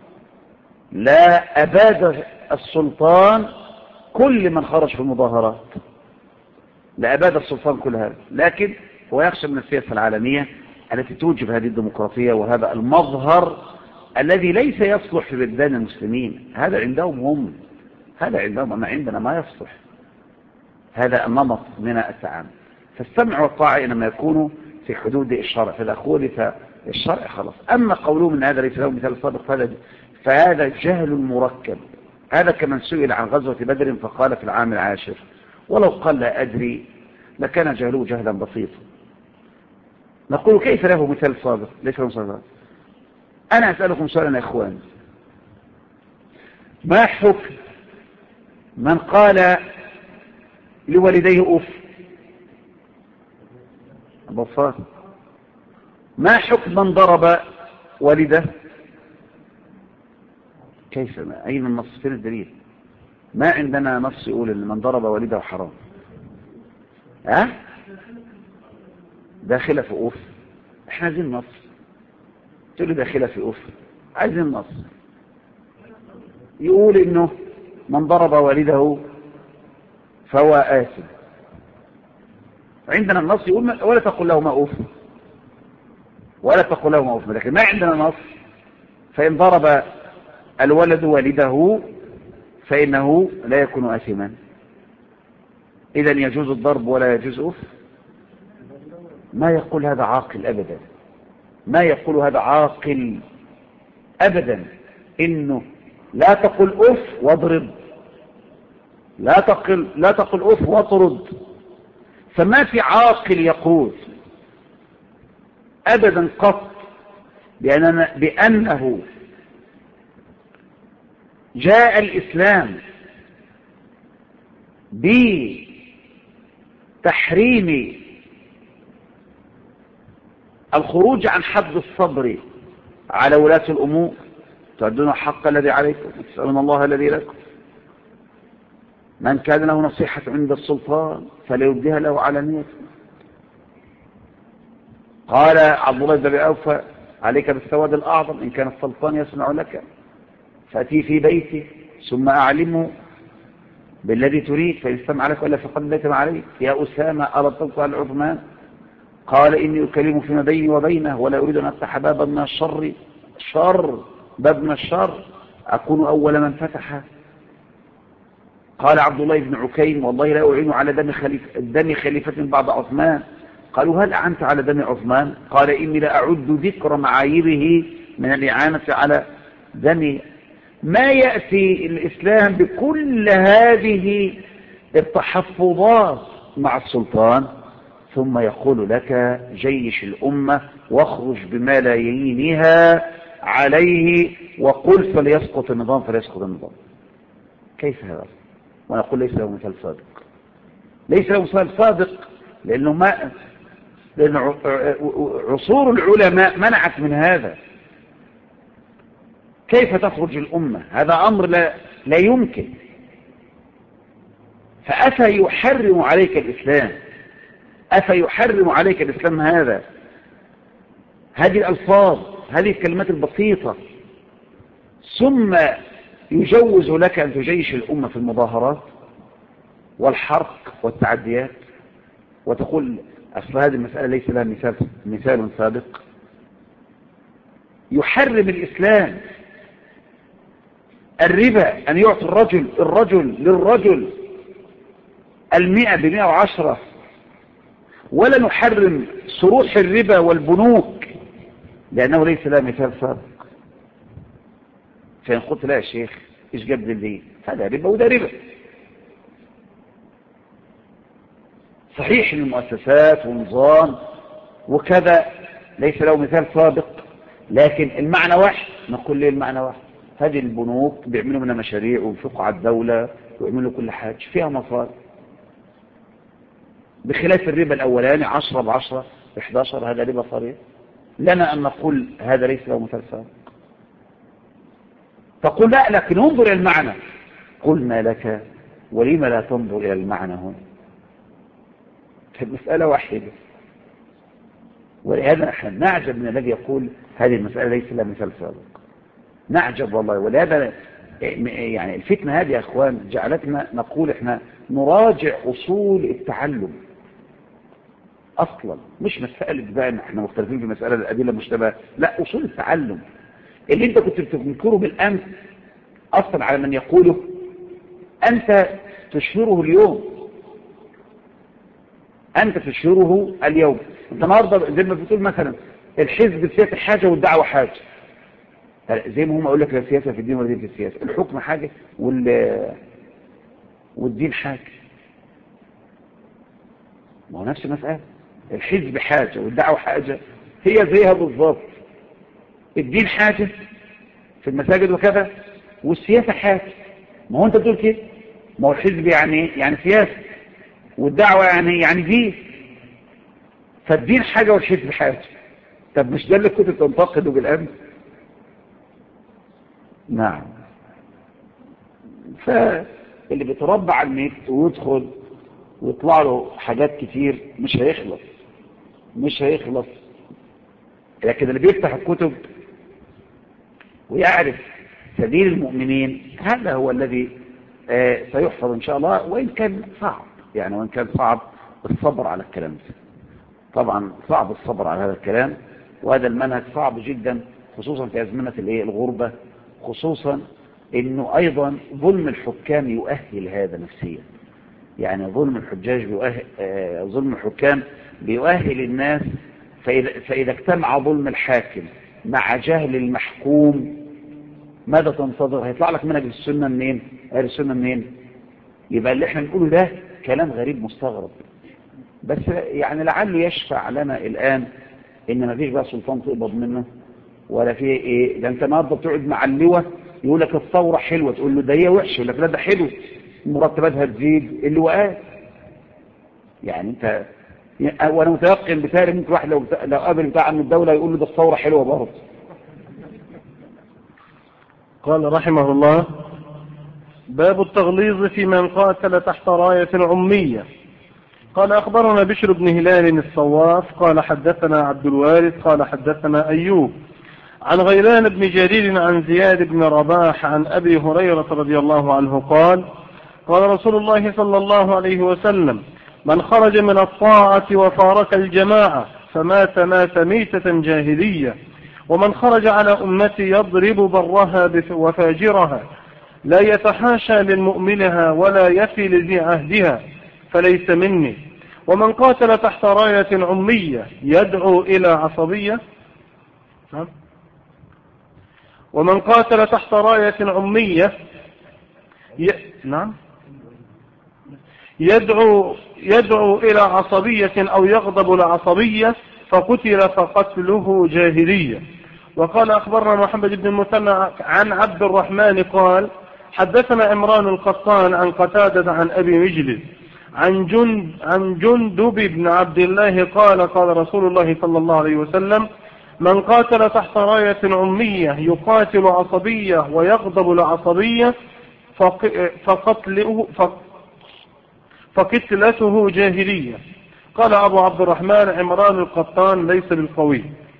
لا أباد السلطان كل من خرج في المظاهرات، لا أباد السلطان كل هذا. لكن هو يخشى من السياسة العالمية التي توجب هذه الديمقراطية وهذا المظهر الذي ليس يصلح في بلدان المسلمين. هذا عندهم هم، هذا عندهم، أما عندنا ما يصلح هذا النمط من التعامل. فالسمع والطاعة إنما يكونوا في حدود الشرع، فإذا خولف الشرع خلاص. أما قولهم أن هذا ليس له مثال سابق فهذا جهل مركب. هذا كمن سئل عن غزوة بدر فقال في العام العاشر، ولو قال لا أدري لكان جهله جهلا بسيطا. نقول كيف له مثال سابق؟ ليس له مثال سابق. أنا أسألكم سؤالا يا إخوان، ما حكم من قال لوالديه أوف؟ بصار. ما حكم من ضرب والده؟ كيف؟ أين النص؟ فين الدليل؟ ما عندنا نص يقول ان من ضرب والده حرام. داخله في أوف. احنا عايزين نص. تقول لي داخله في أوف، عايزين نص يقول انه من ضرب والده فهو آثم. عندنا النص يقول ولا تقل له ما أوف، ولا تقل له ما أوف، لكن ما عندنا نص فإن ضرب الولد والده فإنه لا يكون آثما. إذا يجوز الضرب ولا يجوز أف؟ ما يقول هذا عاقل أبدا، ما يقول هذا عاقل أبدا، إنه لا تقل أف واضرب، لا تقل أف واطرد. فما في عاقل يقول أبدا قط بأنه جاء الإسلام بتحريم الخروج عن حد الصبر على ولاة الأمور، تؤدون الحق الذي عليكم وتسألون الله الذي لكم، من كان له نصيحة عند السلطان فليبديها له علانية. قال عبد الله بن أوفى عليك بالسواد الأعظم، إن كان السلطان يسمع لك فأتي في بيتي ثم أعلمه بالذي تريد، فإن استمع لك ولا فقد بيت ما عليك. يا أسامة ألا تلقى العثمان؟ قال إني أكلم فيما بيني وبينه ولا أريد أن أفتح بابا من الشر، باب من الشر أكون أول من فتح. قال عبد الله بن عكيم والله لا أعين على دم خليفة بعد عثمان. قالوا هل أعنت على دم عثمان؟ قال إني لا أعد ذكر معايبه من الإعانة على دم. ما يأتي الإسلام بكل هذه التحفظات مع السلطان ثم يقول لك جيش الأمة واخرج بملايينها عليه وقل فليسقط النظام فليسقط النظام. كيف هذا؟ ونقول ليس له مثال صادق، ليس له مثال صادق، لأن عصور العلماء منعت من هذا. كيف تخرج الأمة؟ هذا أمر لا يمكن. فأفى يحرم عليك الإسلام، أفى يحرم عليك الإسلام هذه الألفاظ، هذه الكلمات البسيطة، ثم يجوز لك أن تجيش الأمة في المظاهرات والحرق والتعديات وتقول أصل هذه المسألة ليس لها مثال سابق. يحرم الإسلام الربا، أن يعطي الرجل للرجل 100 ب110، ولا نحرم صروح الربا والبنوك لأنه ليس لها مثال سابق. فإن قلت لا يا شيخ إيش جاب لي؟ هذا ربا وده ربا. صحيح ان المؤسسات ونظام وكذا ليس له مثال سابق، لكن المعنى واحد. نقول ليه المعنى واحد؟ هذه البنوك بيعملوا منها مشاريع وينفقوا على الدولة ويعملوا كل حاجة فيها مصاري، بخلاف الربا الأولاني 10 ب10 ب11، هذا ربا صريح. لنا أن نقول هذا ليس له مثال سابق. تقول لا، لكن انظر إلى المعنى. قلنا لك ولم لا تنظر إلى المعنى هنا؟ المسألة واحدة. ولهذا نحن نعجب من الذي يقول هذه المسألة ليس لها مثال سابق. نعجب والله. ولهذا يعني الفتنة هذه يا أخوان جعلتنا نقول إحنا نراجع أصول التعلم أصلا، مش مسألة بقى إحنا مختلفين في مسألة الأدلة المشتبهة، لا، أصول التعلم اللي أنت كنت بتنكره بالأمس أصلا على من يقوله أنت تشهره اليوم. أنت تشهره اليوم. أنت النهارده زي ما بتقول مثلا الحزب السياسي حاجة والدعوة حاجة، زي ما هم أقول لك لا سياسة في الدين ولا دين في السياسة، الحكم حاجة والدين حاجة. ما هو نفس المسألة، الحزب حاجة والدعوة حاجة، هي زيها بالضبط. الدين حاجة في المساجد وكذا، والسياسة حاجة. ما هو أنت بتقول كده، ما هو الحزب يعني سياسة، والدعوة يعني دين، فالدين حاجة والحزب حاجة. طب مش ده اللي كنت تنتقده بالأمس؟ نعم. فاللي بيتربى على النت ويدخل ويطلع له حاجات كتير مش هيخلص. لكن اللي بيفتح الكتب ويعرف سبيل المؤمنين هذا هو الذي سيحفظ إن شاء الله، وإن كان صعب الصبر على الكلام ده. طبعا صعب الصبر على هذا الكلام، وهذا المنهج صعب جدا خصوصا في أزمنة الغربة، خصوصا انه ايضا ظلم الحكام يؤهل هذا نفسيا. يعني ظلم الحجاج ظلم الحكام بيؤهل الناس، فإذا اجتمع ظلم الحاكم مع جهل المحكوم ماذا تنتظر؟ هيطلع لك منهج السنة منين؟ أهل السنة منين؟ يبقى اللي احنا نقوله ده كلام غريب مستغرب، بس يعني لعله يشفع لنا الآن إن ما فيش بقى سلطان تقبض منه ولا في إيه. ده أنت النهارده بتقعد مع اللواء يقول لك الثورة حلوة، تقول له ده هي وحشة، يقول لك لا ده حلو، مرتباتها تزيد، اللواءات. يعني أنت وأنا متيقن بتاري ممكن واحد لو قابل بتاع من الدولة يقول له ده الثورة حلوة برضه. قال رحمه الله: باب التغليظ في من قاتل تحت راية عمية. قال أخبرنا بشر بن هلال الصواف قال حدثنا عبد الوارث قال حدثنا أيوب عن غيلان بن جرير عن زياد بن رباح عن أبي هريرة رضي الله عنه قال: قال رسول الله صلى الله عليه وسلم: من خرج من الطاعة وفارق الجماعة فمات ميتة جاهلية، ومن خرج على أمتي يضرب برها وفاجرها لا يتحاشى للمؤمنها ولا يفي لذي عهدها فليس مني، ومن قاتل تحت راية عمية يدعو إلى عصبية ومن قاتل تحت راية عمية يدعو إلى عصبية أو يغضب لعصبية فقتل فقتله جاهلية. وقال أخبرنا محمد بن المثنى عن عبد الرحمن قال حدثنا عمران القطان عن قتادة عن أبي مجلس عن جندب بن عبد الله قال: قال رسول الله صلى الله عليه وسلم: من قاتل تحت راية عمية يقاتل عصبية ويغضب لعصبية فقتلته جاهلية. قال أبو عبد الرحمن: عمران القطان ليس بالقوي.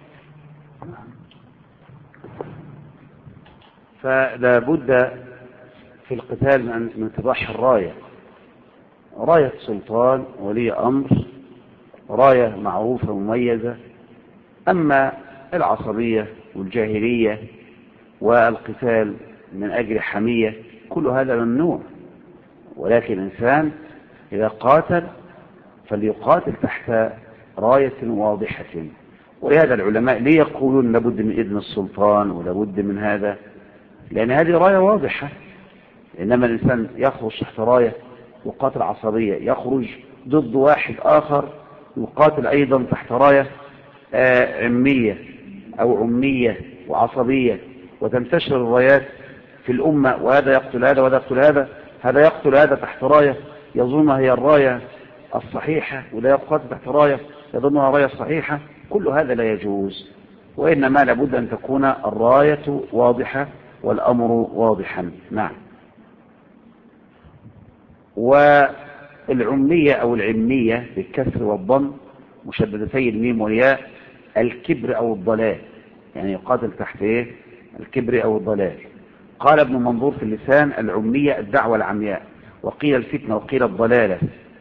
فلا بد في القتال من اتضاح الراية، راية سلطان ولي أمر، راية معروفة مميزة. أما العصبية والجاهلية والقتال من أجل حمية كل هذا ممنوع، ولكن الإنسان إذا قاتل فليقاتل تحت راية واضحة. ولهذا العلماء ليه يقولون لابد من إذن السلطان ولابد من هذا؟ لأن هذه راية واضحة. إنما الإنسان يخرج تحت راية يقاتل عصبية، يخرج ضد واحد آخر يقاتل أيضا تحت راية عمية أو عمية وعصبية، وتنتشر الرايات في الأمة، وهذا يقتل هذا وهذا يقتل هذا، هذا يقتل هذا تحت راية يظنها هي الراية الصحيحة، ولا يقاتل تحت راية يظنها الراية الصحيحة. كل هذا لا يجوز، وإنما لابد أن تكون الراية واضحة والأمر واضحا. نعم. والعمية أو العمية بالكسر والضم مشددتي الميم والياء الكبر أو الضلال، يعني يقاتل تحت إيه؟ الكبر أو الضلال. قال ابن منظور في اللسان: العمية الدعوة العمياء، وقيل الفتنة وقيل الضلالة.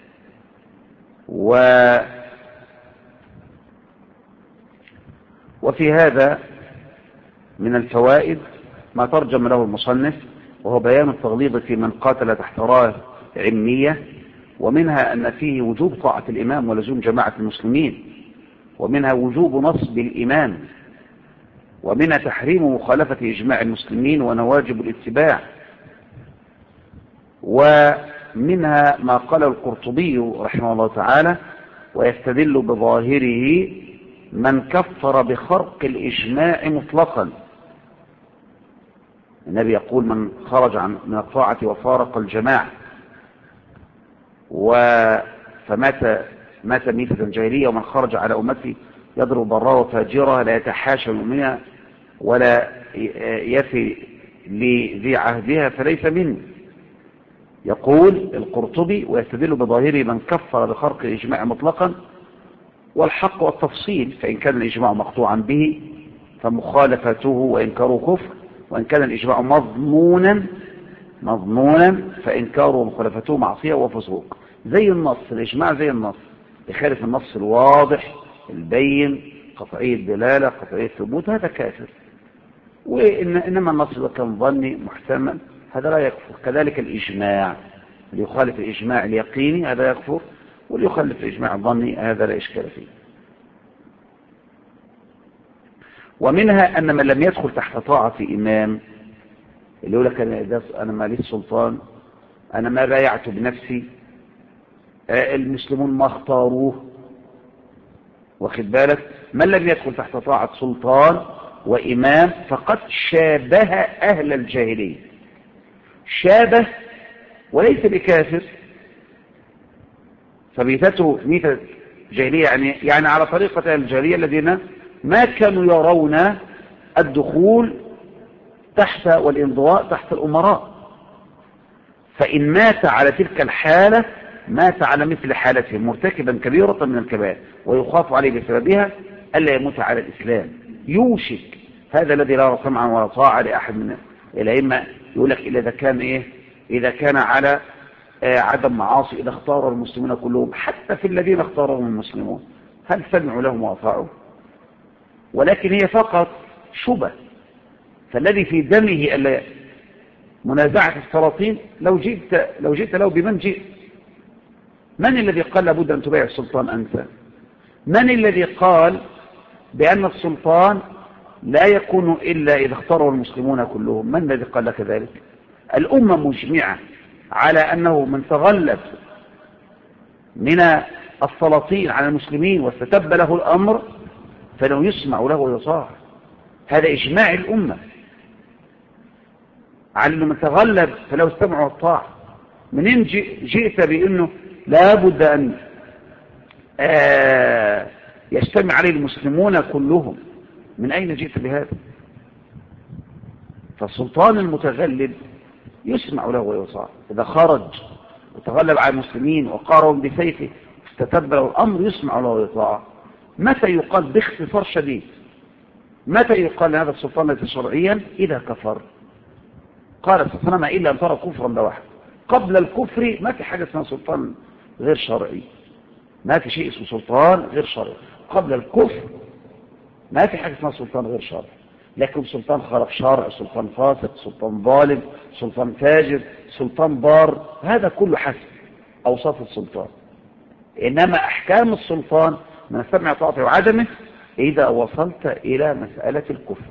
وفي هذا من الفوائد ما ترجم له المصنف، وهو بيان التغليظ في من قاتل تحت راية عمية، ومنها أن فيه وجوب طاعة الإمام ولزوم جماعة المسلمين، ومنها وجوب نصب الإمام، ومنها تحريم مخالفة إجماع المسلمين ونواجب الاتباع، ومنها ما قال القرطبي رحمه الله تعالى: ويستدل بظاهره من كفر بخرق الإجماع مطلقا. النبي يقول: من خرج من الطاعة وفارق الجماعة فمات ميتة جاهلية، ومن خرج على أمتي يضرب ضراء وفاجرة لا يتحاشى منها ولا يفي لذي عهدها فليس مني. يقول القرطبي: ويستدل بظاهره من كفر بخرق الإجماع مطلقا، والحق والتفصيل، فإن كان الإجماع مقطوعا به فمخالفته وإنكاره كفر، وإن كان الإجماع مضمونا فإنكاره ومخالفته معصية وفسوق. زي النص، الإجماع زي النص، يخالف النص الواضح البين قطعي الدلالة قطعي الثبوت، هذا كافر. وإنما النص إذا كان ظني محتمل هذا لا يكفر. كذلك الإجماع اللي يخالف الإجماع اليقيني هذا يكفر، واللي يخالف الإجماع الظني هذا لا إشكال فيه. ومنها أن من لم يدخل تحت طاعة إمام، اللي يقول لك أنا مالي السلطان، أنا ما بايعت بنفسي، المسلمون ما اختاروه، واخد بالك، من لم يدخل تحت طاعة سلطان وإمام فقد شابه أهل الجاهلية. شابه وليس بكافر، فميتته ميتة جاهلية، يعني على طريقة أهل الجاهلية الذين ما كانوا يرون الدخول تحت والانضواء تحت الأمراء، فإن مات على تلك الحالة مات على مثل حالتهم مرتكبا كبيرة من الكبائر، ويخاف عليه بسببها ألا يموت على الإسلام. يوشك هذا الذي لا سمعا ولا طاعة لأحد من الأئمة يقول لك إذا كان إذا كان على عدم معاصي، إذا اختار المسلمون كلهم، حتى في الذين اختارهم المسلمون هل سمعوا لهم وأطاعوا؟ ولكن هي فقط شبه. فالذي في دمه منازعة السلاطين لو جئت له بمن جئت. من الذي قال لابد أن تبايع السلطان أنت؟ من الذي قال بأن السلطان لا يكون إلا إذا اختاروا المسلمون كلهم؟ من الذي قال لك ذلك؟ الأمة مجمعة على أنه من تغلب من السلاطين على المسلمين واستتب له الأمر فلو يسمع له ويطاع. هذا إجماع الأمة على أنه من تغلب فلو استمعوا والطاع. منين جئت بأنه لابد أن يجتمع عليه المسلمون كلهم؟ من أين جئت بهذا؟ فالسلطان المتغلب يسمع له ويطاع. إذا خرج وتغلب على المسلمين وقارهم بسيفه استتب له الأمر يسمع له ويطاع. متى يقال باختصار شديد، متى يقال هذا السلطان ليس شرعيا؟ إذا كفر. قال سبحانه إلا أن ترى كفرا بواحد. قبل الكفر ما في حاجة اسمها سلطان غير شرعي، ما في شيء اسمه سلطان غير شرعي. قبل الكفر ما في حاجة اسمها سلطان غير شرعي. لكن سلطان خالف شرع، سلطان فاسق، سلطان ظالم، سلطان فاجر، سلطان بار، هذا كله حسب أوصاف السلطان. إنما أحكام السلطان من السمع طاعته وعدمه إذا وصلت إلى مسألة الكفر.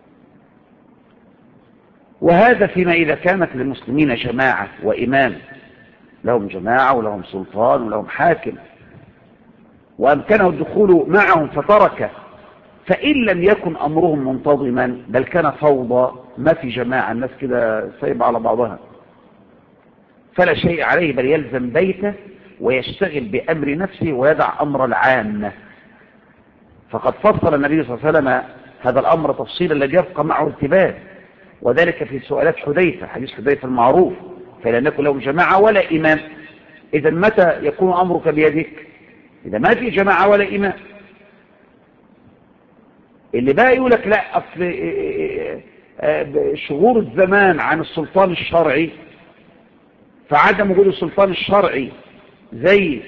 وهذا فيما إذا كانت للمسلمين جماعة وإمام، لهم جماعة ولهم سلطان ولهم حاكم وأمكنه الدخول معهم فتركه، فإن لم يكن أمرهم منتظما بل كان فوضى، ما في جماعة، الناس كده سايبة على بعضها، فلا شيء عليه بل يلزم بيته ويشتغل بأمر نفسه ويدع أمر العامة. فقد فصل النبي صلى الله عليه وسلم هذا الأمر تفصيلا الذي يبقى معه ارتباط، وذلك في سؤالات حذيفة، حديث حذيفة المعروف، فلم يكن لهم جماعة ولا إمام. إذا متى يكون أمرك بيدك؟ إذا ما في جماعة ولا إمام. اللي بقى يقول لك لا أصل شغور الزمان عن السلطان الشرعي، فعدم وجود السلطان الشرعي زي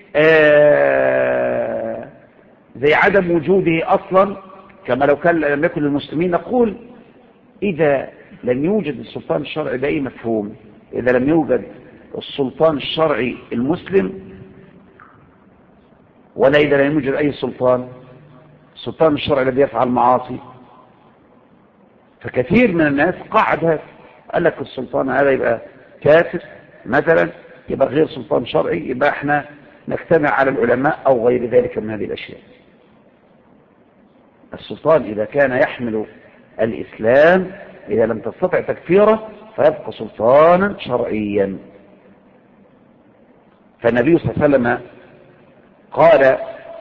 عدم وجوده أصلا، كما لو كان لم يكن للمسلمين. نقول إذا لم يوجد السلطان الشرعي بأي مفهوم، إذا لم يوجد السلطان الشرعي المسلم، ولا إذا لم يوجد أي سلطان، السلطان الشرعي الذي يفعل معاصي، فكثير من الناس قاعد هذا، قال لك السلطان هذا يبقى كافر مثلا، يبقى غير سلطان شرعي، يبقى احنا نجتمع على العلماء أو غير ذلك من هذه الأشياء. السلطان إذا كان يحمل الإسلام إذا لم تستطع تكفيره فيبقى سلطانا شرعيا. فالنبي صلى الله عليه وسلم قال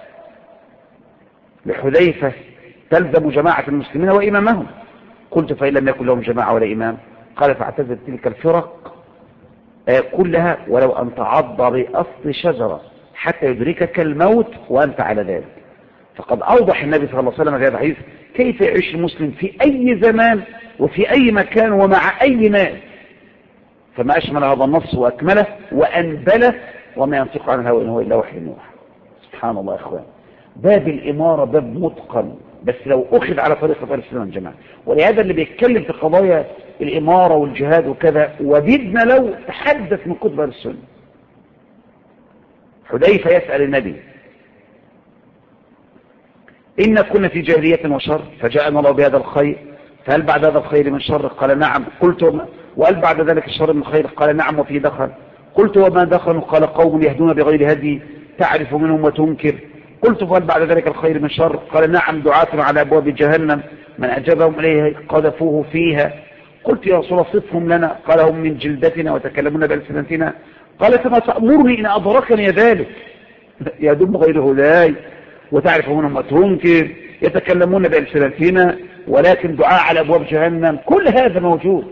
لحذيفة تلزم جماعة المسلمين وإمامهم. قلت فإن لم يكن لهم جماعة ولا إمام؟ قال فاعتزل تلك الفرق كلها ولو أن تعض بأصل شجرة حتى يدركك الموت وأنت على ذلك. فقد أوضح النبي صلى الله عليه وسلم في هذا الحديث كيف يعيش المسلم في أي زمان وفي أي مكان ومع أي ناس. فما أشمل هذا النص وأكمله وأنبله، وما ينطق عن الهوى إن هو إلا وحي يوحى. سبحان الله يا إخوان، باب الإمارة باب متقن بس لو أخذ على طريقة أهل السنة والجماعة. ولهذا اللي بيتكلم في قضايا الإمارة والجهاد وكذا وجدنا لو تحدث من كتب أهل السنة. حذيفة يسأل النبي: إن كنا في جاهلية وشر فجاءنا الله بهذا الخير، فهل بعد هذا الخير من شر؟ قال نعم. قلت: وهل بعد ذلك الشر من خير؟ قال نعم وفي دخل. قلت: وما دخلوا؟ قال قوم يهدون بغير هدي تعرف منهم وتنكر. قلت: فهل بعد ذلك الخير من شر؟ قال نعم، دعاة على أبواب جهنم من أجابهم إليه قذفوه فيها. قلت: يا رسول الله صفهم لنا. قال: هم من جلدتنا وتكلمون بألسنتنا. قال: فما تأمرني إن أدركني ذلك؟ يهدون بغير هداي وتعرف منهم وتنكر، يتكلمون بألسنتنا ولكن دعاء على أبواب جهنم. كل هذا موجود.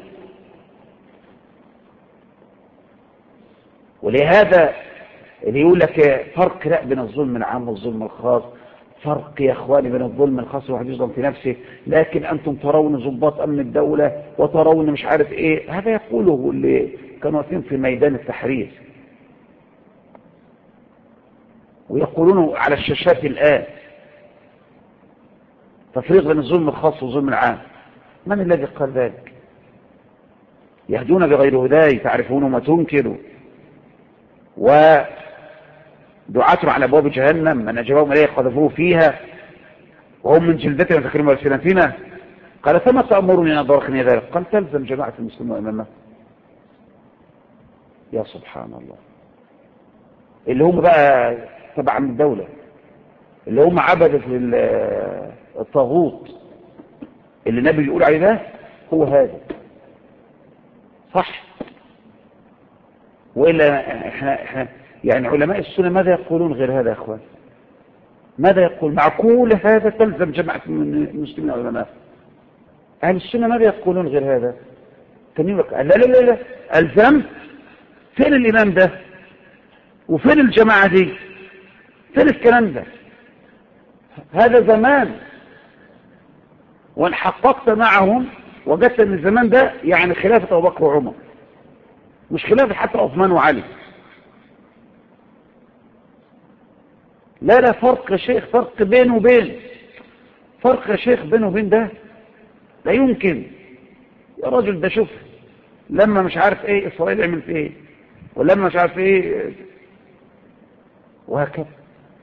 ولهذا اللي يقول لك فرق لا بين الظلم العام والظلم الخاص، فرق يا اخواني بين الظلم الخاص واحد يظلم في نفسه، لكن انتم ترون ضباط امن الدولة وترون مش عارف ايه. هذا يقوله اللي كانوا واقفين في ميدان التحرير ويقولون على الشاشات الآن تفريق بين الظلم الخاص والظلم العام. من الذي قال ذلك؟ يهدون بغير هداي تعرفون ما تنكروا، ودعاة على أبواب جهنم من أجابهم إليه قذفوه فيها، وهم من جلدتنا وتكلمون بألسنتنا. قال: فما تأمرني أن أدركني ذلك؟ قال: تلزم جماعة المسلمين وإمامهم. يا سبحان الله، اللي هم بقى تبع من الدولة، اللي هم عبدة الطاغوت اللي النبي يقول عليه ده هو هذا صح. وإلا احنا يعني علماء السنة ماذا يقولون غير هذا يا اخوان؟ ماذا يقول؟ معقول هذا تلزم جماعة المسلمين علماء أهل السنة ماذا يقولون غير هذا؟ كان يقول لك لا لا لا لا ألزم. فين الإمام ده وفين الجماعة دي؟ فين الكلام ده؟ هذا زمان، وان حققت معهم وجدت ان الزمان ده يعني خلافة أبو بكر وعمر، مش خلافة حتى عثمان وعلي. لا لا، فرق يا شيخ، فرق بينه وبين، فرق يا شيخ بينه وبين ده لا يمكن. يا راجل ده شوف لما مش عارف ايه إسرائيل عملت ايه، ولما مش عارف ايه، وهكذا.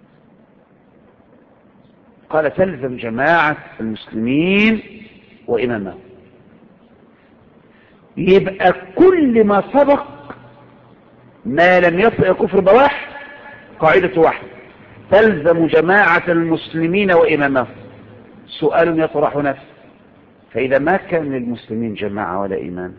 قال: تلزم جماعة المسلمين وإمامهم. يبقى كل ما سبق ما لم يصل إلى كفر بواح قاعدة واحدة: تلزم جماعة المسلمين وإمامهم. سؤال يطرح نفسه: فإذا ما كان للمسلمين جماعة ولا إمام،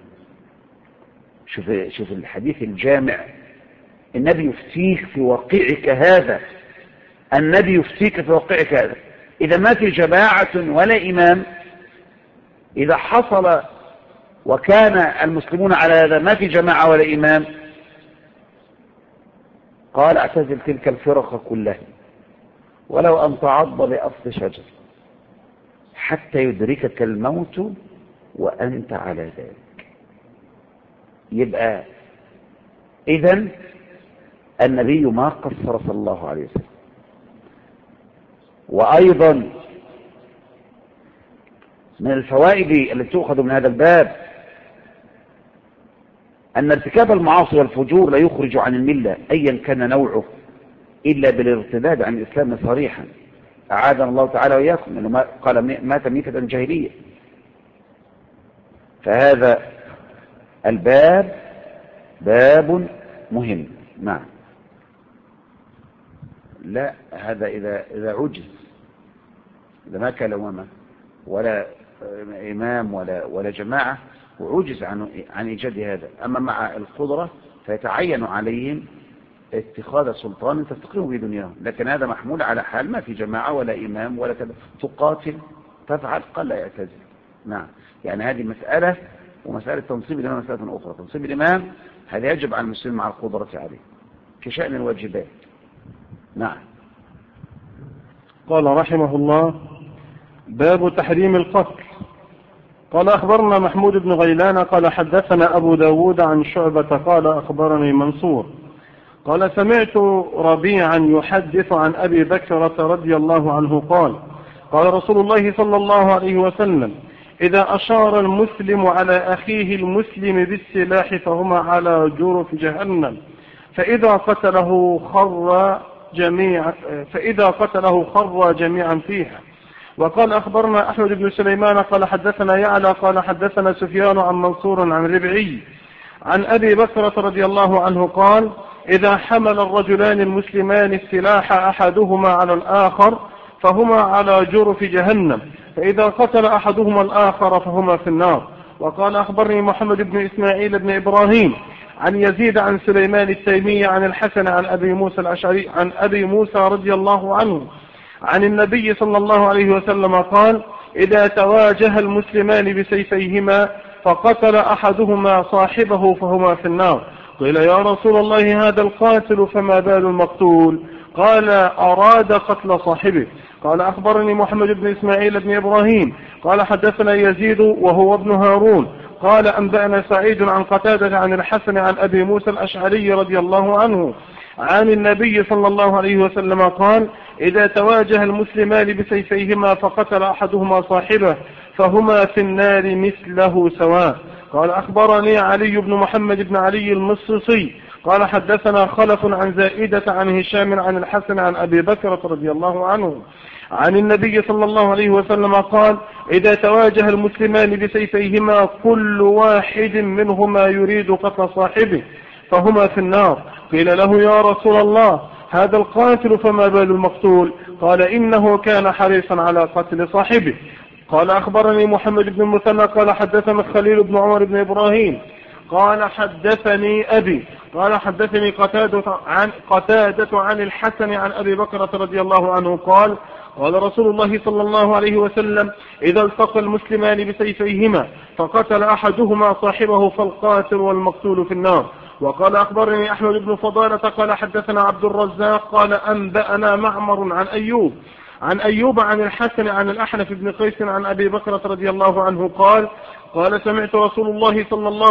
شوف الحديث الجامع، النبي يفتيك في واقعك هذا، النبي يفتيك في واقعك هذا. إذا ما في جماعة ولا إمام، إذا حصل وكان المسلمون على هذا ما في جماعة ولا إمام، قال: اعتزل تلك الفرق كلها ولو أن تعض بأصل شجر حتى يدركك الموت وأنت على ذلك. يبقى إذن النبي ما قصر صلى الله عليه وسلم. وأيضا من الفوائد التي تؤخذ من هذا الباب أن ارتكاب المعاصي والفجور لا يخرج عن الملة أيا كان نوعه إلا بالارتداد عن الإسلام صريحا. أعاذنا الله تعالى وإياكم، أنه قال: مات ميتة جاهلية. فهذا الباب باب مهم. نعم. لا، هذا إذا عجز، إذا ما كان أمامه ولا إمام ولا جماعة وعجز عن إيجاد هذا. أما مع القدرة فيتعين عليهم اتخاذ سلطان تستقيم به دنياهم. لكن هذا محمول على حال ما في جماعة ولا إمام ولا تقاتل تفعل، قال لا يعتزل. نعم. يعني هذه مسألة، ومسألة تنصيب الإمام مسألة أخرى. تنصيب الإمام هذا يجب على المسلم مع القدرة عليه كشأن الواجبات. نعم. قال رحمه الله: باب تحريم القتل. قال: أخبرنا محمود بن غيلان قال حدثنا أبو داود عن شعبة قال أخبرني منصور قال: سمعت ربيعا يحدث عن أبي بكرة رضي الله عنه قال: قال رسول الله صلى الله عليه وسلم: إذا أشار المسلم على أخيه المسلم بالسلاح فهما على جرف جهنم، فإذا قتله خر جميعا فيها. وقال أخبرنا أحمد بن سليمان قال حدثنا يعلى قال حدثنا سفيان عن منصور عن ربعي عن أبي بكرة رضي الله عنه قال: إذا حمل الرجلان المسلمان السلاح أحدهما على الآخر فهما على جرف جهنم، فإذا قتل أحدهما الآخر فهما في النار. وقال أخبرني محمد بن إسماعيل بن إبراهيم عن يزيد عن سليمان التيمي عن الحسن عن أبي موسى الأشعري عن أبي موسى رضي الله عنه عن النبي صلى الله عليه وسلم قال: إذا تواجه المسلمان بسيفيهما فقتل أحدهما صاحبه فهما في النار. قيل: يا رسول الله هذا القاتل فما بال المقتول؟ قال: أراد قتل صاحبه. قال: أخبرني محمد بن إسماعيل بن إبراهيم قال حدثنا يزيد وهو ابن هارون قال: أنبأنا سعيد عن قتادة عن الحسن عن أبي موسى الأشعري رضي الله عنه عن النبي صلى الله عليه وسلم قال: إذا تواجه المسلمان بسيفيهما فقتل أحدهما صاحبه فهما في النار مثله سواء. قال: أخبرني علي بن محمد بن علي المصري قال حدثنا خلف عن زائدة عن هشام عن الحسن عن أبي بكرة رضي الله عنه عن النبي صلى الله عليه وسلم قال: إذا تواجه المسلمان بسيفيهما كل واحد منهما يريد قتل صاحبه فهما في النار. قيل له: يا رسول الله هذا القاتل فما بال المقتول؟ قال: إنه كان حريصا على قتل صاحبه. قال: أخبرني محمد بن المثنى قال حدثنا خليل بن عمر بن إبراهيم قال حدثني أبي قال حدثني قتادة عن الحسن عن أبي بكرة رضي الله عنه قال: قال رسول الله صلى الله عليه وسلم: إذا التقى المسلمان بسيفيهما فقتل أحدهما صاحبه فالقاتل والمقتول في النار. وقال: أخبرني أحمد بن فضالة قال حدثنا عبد الرزاق قال: أنبأنا معمر عن أيوب عن الحسن عن الأحنف بن قيس عن أبي بكرة رضي الله عنه قال: سمعت رسول الله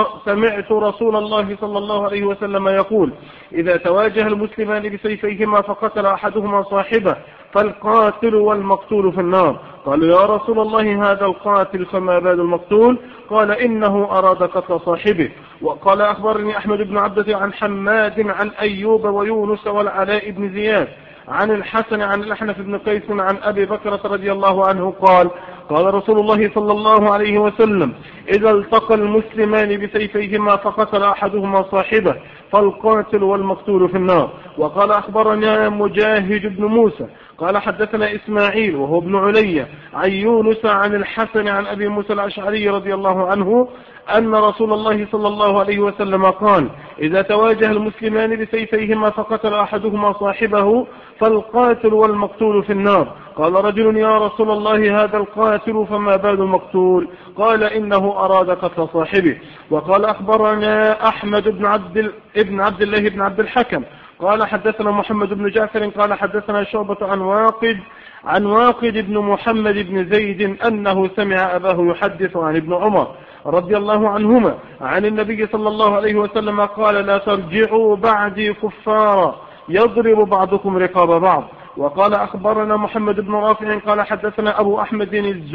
صلى الله عليه وسلم يقول: إذا تواجه المسلمان بسيفيهما فقتل أحدهما صاحبه فالقاتل والمقتول في النار. قالوا: يا رسول الله هذا القاتل فما بال المقتول؟ قال: إنه أراد قتل صاحبه. وقال: أخبرني أحمد بن عبدة عن حماد عن أيوب ويونس والعلاء بن زياد عن الحسن عن الأحنف بن قيس عن أبي بكرة رضي الله عنه قال: قال رسول الله صلى الله عليه وسلم: إذا التقى المسلمان بسيفيهما فقتل أحدهما صاحبه فالقاتل والمقتول في النار. وقال: أخبرنا مجاهد بن موسى قال حدثنا إسماعيل وهو ابن علي عن يونس عن الحسن عن أبي موسى الأشعري رضي الله عنه أن رسول الله صلى الله عليه وسلم قال: إذا تواجه المسلمان بسيفيهما فقتل أحدهما صاحبه فالقاتل والمقتول في النار. قال رجل: يا رسول الله هذا القاتل فما بال المقتول؟ قال: إنه أراد قتل صاحبه. وقال: أخبرنا أحمد بن عبد الله بن عبد الحكم قال حدثنا محمد بن جعفر قال حدثنا شعبة عن واقد بن محمد بن زيد أنه سمع أباه يحدث عن ابن عمر رضي الله عنهما عن النبي صلى الله عليه وسلم قال: لا ترجعوا بعدي كفارا يضرب بعضكم رقاب بعض. وقال: أخبرنا محمد بن رافع قال حدثنا أبو أحمد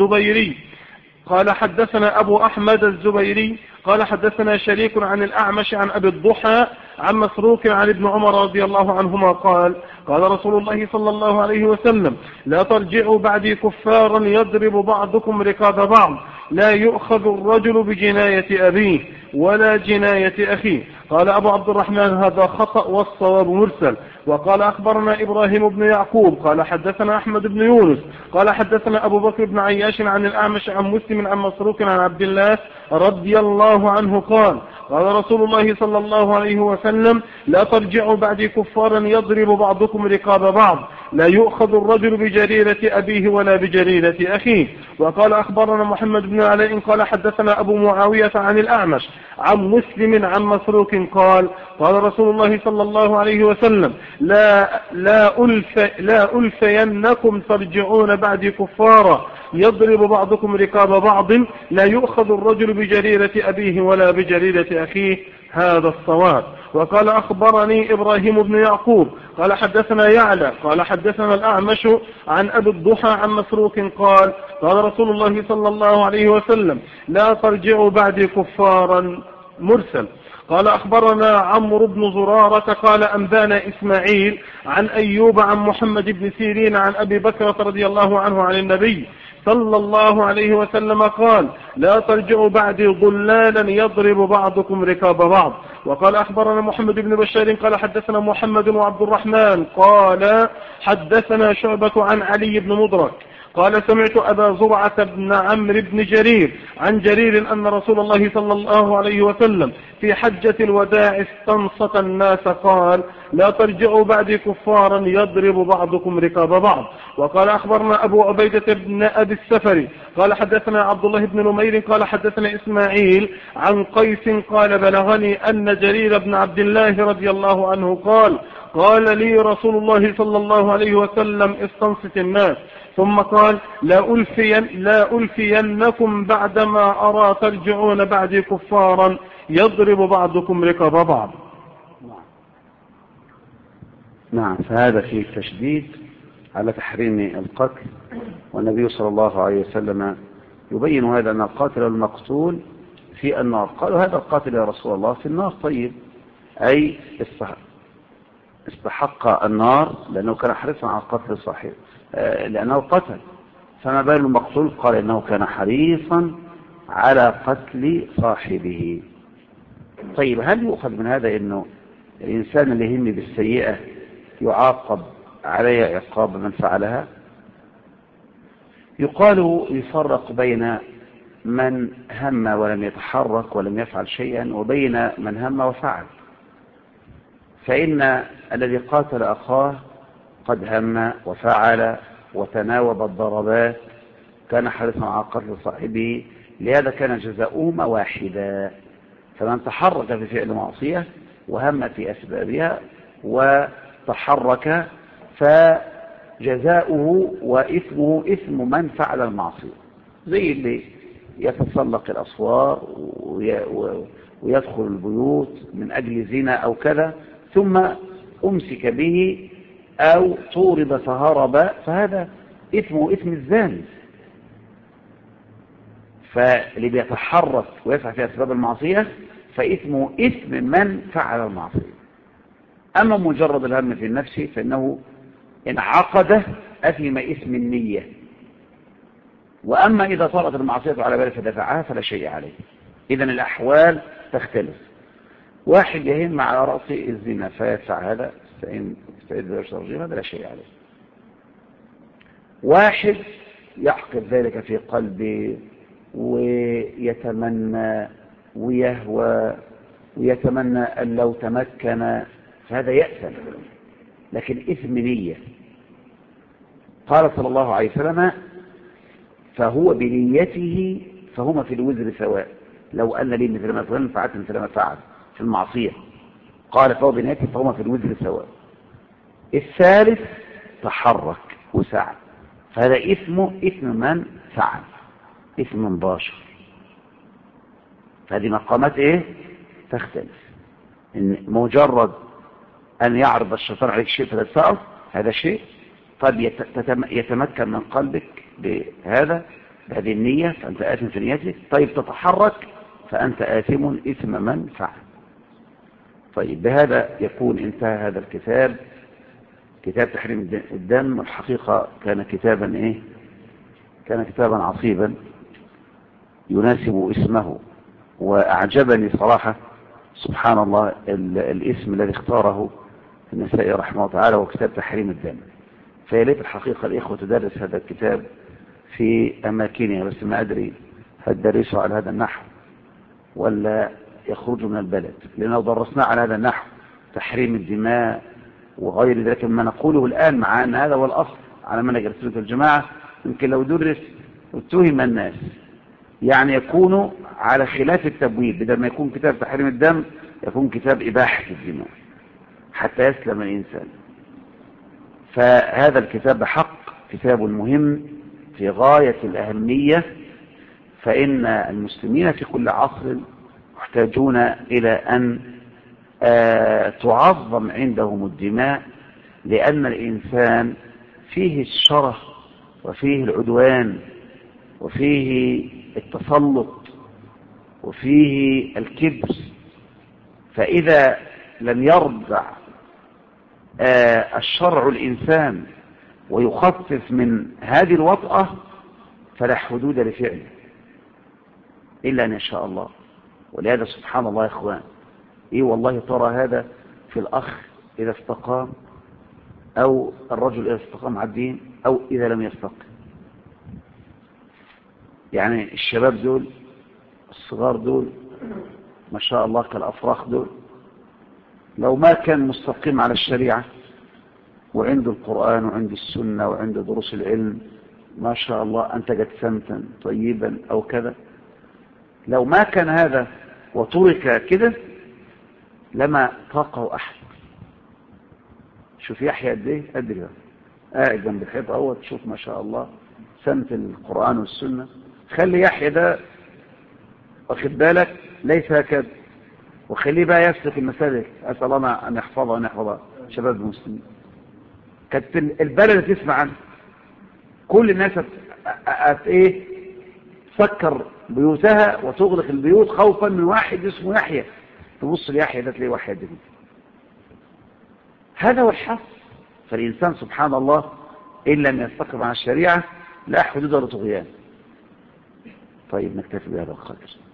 الزبيري قال حدثنا شريك عن الأعمش عن أبي الضحى عن مسروق عن ابن عمر رضي الله عنهما قال: قال رسول الله صلى الله عليه وسلم: لا ترجعوا بعدي كفارا يضرب بعضكم رقاب بعض، لا يؤخذ الرجل بجناية أبيه ولا جناية أخيه. قال أبو عبد الرحمن: هذا خطأ والصواب مرسل. وقال: أخبرنا إبراهيم بن يعقوب قال حدثنا أحمد بن يونس قال حدثنا أبو بكر بن عياش عن الأعمش عن مسلم عن مسروق عن عبد الله رضي الله عنه قال: قال رسول الله صلى الله عليه وسلم: لا ترجعوا بعدي كفارا يضرب بعضكم رقاب بعض، لا يؤخذ الرجل بجريرة أبيه ولا بجريرة أخيه. وقال: أخبرنا محمد بن علاء قال حدثنا أبو معاوية عن الأعمش عن مسلم عن مسروق قال: قال رسول الله صلى الله عليه وسلم: لا ألفينكم ترجعون بعدي كفارا يضرب بعضكم ركاب بعض لا يؤخذ الرجل بجريرة أبيه ولا بجريرة أخيه. هذا الصواب. وقال أخبرني إبراهيم بن يعقوب قال حدثنا يعلى قال حدثنا الأعمش عن أبي الضحى عن مسروق قال قال رسول الله صلى الله عليه وسلم لا ترجعوا بعدي كفارا. مرسل. قال أخبرنا عمرو بن زرارة قال أنبانا إسماعيل عن أيوب عن محمد بن سيرين عن أبي بكرة رضي الله عنه عن النبي صلى الله عليه وسلم قال لا ترجعوا بعدي ضلالا يضرب بعضكم ركاب بعض. وقال أخبرنا محمد بن بشار قال حدثنا محمد وعبد الرحمن قال حدثنا شعبة عن علي بن مدرك قال سمعت أبا زرعة بن عمرو بن جرير عن جرير أن رسول الله صلى الله عليه وسلم في حجة الوداع استنصت الناس قال لا ترجعوا بعدي كفارا يضرب بعضكم ركاب بعض. وقال أخبرنا أبو عبيدة بن أبي السفر قال حدثنا عبد الله بن نمير قال حدثنا إسماعيل عن قيس قال بلغني أن جرير بن عبد الله رضي الله عنه قال لي رسول الله صلى الله عليه وسلم استنصت الناس ثم قال لا ألفينكم بعدما أرى ترجعون بعدي كفارا يضرب بعضكم ركاب بعض. نعم. فهذا فيه تشديد على تحريم القتل، والنبي صلى الله عليه وسلم يبين هذا أن القاتل والمقتول في النار. قالوا هذا القاتل يا رسول الله في النار. طيب أي استحق النار لأنه كان حريصا على قتل صاحبه لأنه قتل، فما بال المقتول؟ قال إنه كان حريصا على قتل صاحبه. طيب هل يؤخذ من هذا إنه الإنسان اللي هم بالسيئة يعاقب عليها عقاب من فعلها؟ يقال يفرق بين من هم ولم يتحرك ولم يفعل شيئا وبين من هم وفعل. فإن الذي قاتل أخاه قد هم وفعل وتناوب الضربات كان حريصا على قتل صاحبه، لهذا كان جزاؤهما واحدا. فمن تحرك في فعل معصية وهم في أسبابها وتحرك فجزاؤه وإثمه إثم من فعل المعصية، زي اللي يتسلق الأسوار ويدخل البيوت من أجل زنا أو كذا ثم أمسك به أو طورد فهرب، فهذا إثمه إثم الزاني. فاللي بيتحرك ويسعى في أسباب المعصية فإثمه إثم من فعل المعصية. أما مجرد الهم في النفس فإنه إن عقده أثم إثم النية. وأما إذا طرأت المعصية على باله فدفعها فلا شيء عليه. إذن الأحوال تختلف. واحد يهم على رأسه الزنا فيدفع هذا يستعيد بالرجيم، هذا لا شيء عليه. واحد يعقد ذلك في قلبه ويتمنى ويهوى ويتمنى أن لو تمكن، فهذا يأثم، لكن إثم نية. قال صلى الله عليه وسلم فهو بنيته فهما في الوزر سواء، لو أن لي مثل ما فعل فعلت مثل ما فعل في المعصية. قال فهو بنيته فهما في الوزر سواء. الثالث تحرك وسعى، فهذا إثم من فعل، إثم مباشر. فهذه مقامات إيه؟ تختلف. إن مجرد أن يعرض الشيطان عليك شيء فتدفعه هذا شيء، قد يتمكن من قلبك بهذا بهذه النية فأنت آثم في نيتك. طيب تتحرك فأنت آثم إثم من فعل. طيب بهذا يكون انتهى هذا الكتاب، كتاب تحريم الدم. الحقيقة كان كتابا إيه؟ كان كتابا عصيبا يناسب اسمه، وأعجبني صراحة سبحان الله الاسم الذي اختاره النسائي رحمه الله تعالى، وكتاب تحريم الدم. فيليت الحقيقة الإخوة تدرس هذا الكتاب في أماكنها، بس ما أدري هل درسوا على هذا النحو ولا يخرجوا من البلد، لأنه درسنا على هذا النحو تحريم الدماء وغير ذلك مما نقوله الآن، مع أن هذا هو الأصل على منهج رسالة الجماعة. يمكن لو درس اتهم الناس، يعني يكون على خلاف التبويب، بدل ما يكون كتاب تحريم الدم يكون كتاب إباحة الدماء حتى يسلم الإنسان. فهذا الكتاب بحق كتاب مهم في غاية الأهمية، فإن المسلمين في كل عصر يحتاجون إلى أن تعظم عندهم الدماء، لأن الإنسان فيه الشره وفيه العدوان وفيه التسلط وفيه الكبر، فإذا لم يرضع الشرع الإنسان ويخفف من هذه الوطأة فلا حدود لفعله إلا أن يشاء الله. ولهذا سبحان الله يا إخوان، إيه والله ترى هذا في الأخ إذا استقام، أو الرجل إذا استقام على الدين، أو إذا لم يستقم. يعني الشباب دول الصغار دول ما شاء الله كالأفراخ دول، لو ما كان مستقيم على الشريعة وعنده القرآن وعنده السنة وعنده دروس العلم، ما شاء الله أنتجت سمتا طيبا أو كذا، لو ما كان هذا وترك كده لما طاقه أحد. شوف يحيى قد ايه، أدري قاعد جنب الحيط اهو، تشوف ما شاء الله سمت القرآن والسنة. خلي يحيى ده واخد بالك ليس هكذا، وخليه بقى يسلك المسالك، أسأل الله أن يحفظها وأن يحفظها شباب المسلمين. كانت البلد تسمع عنه، كل الناس ايه تسكر بيوتها وتغلق البيوت خوفا من واحد اسمه يحيى. تبص ليحيى ده تلاقيه واحد جديد. هذا هو الحق. فالإنسان سبحان الله إن لم يستقم على الشريعة لا حدود ولا طغيان. طيب نكتفي بهذا القدر.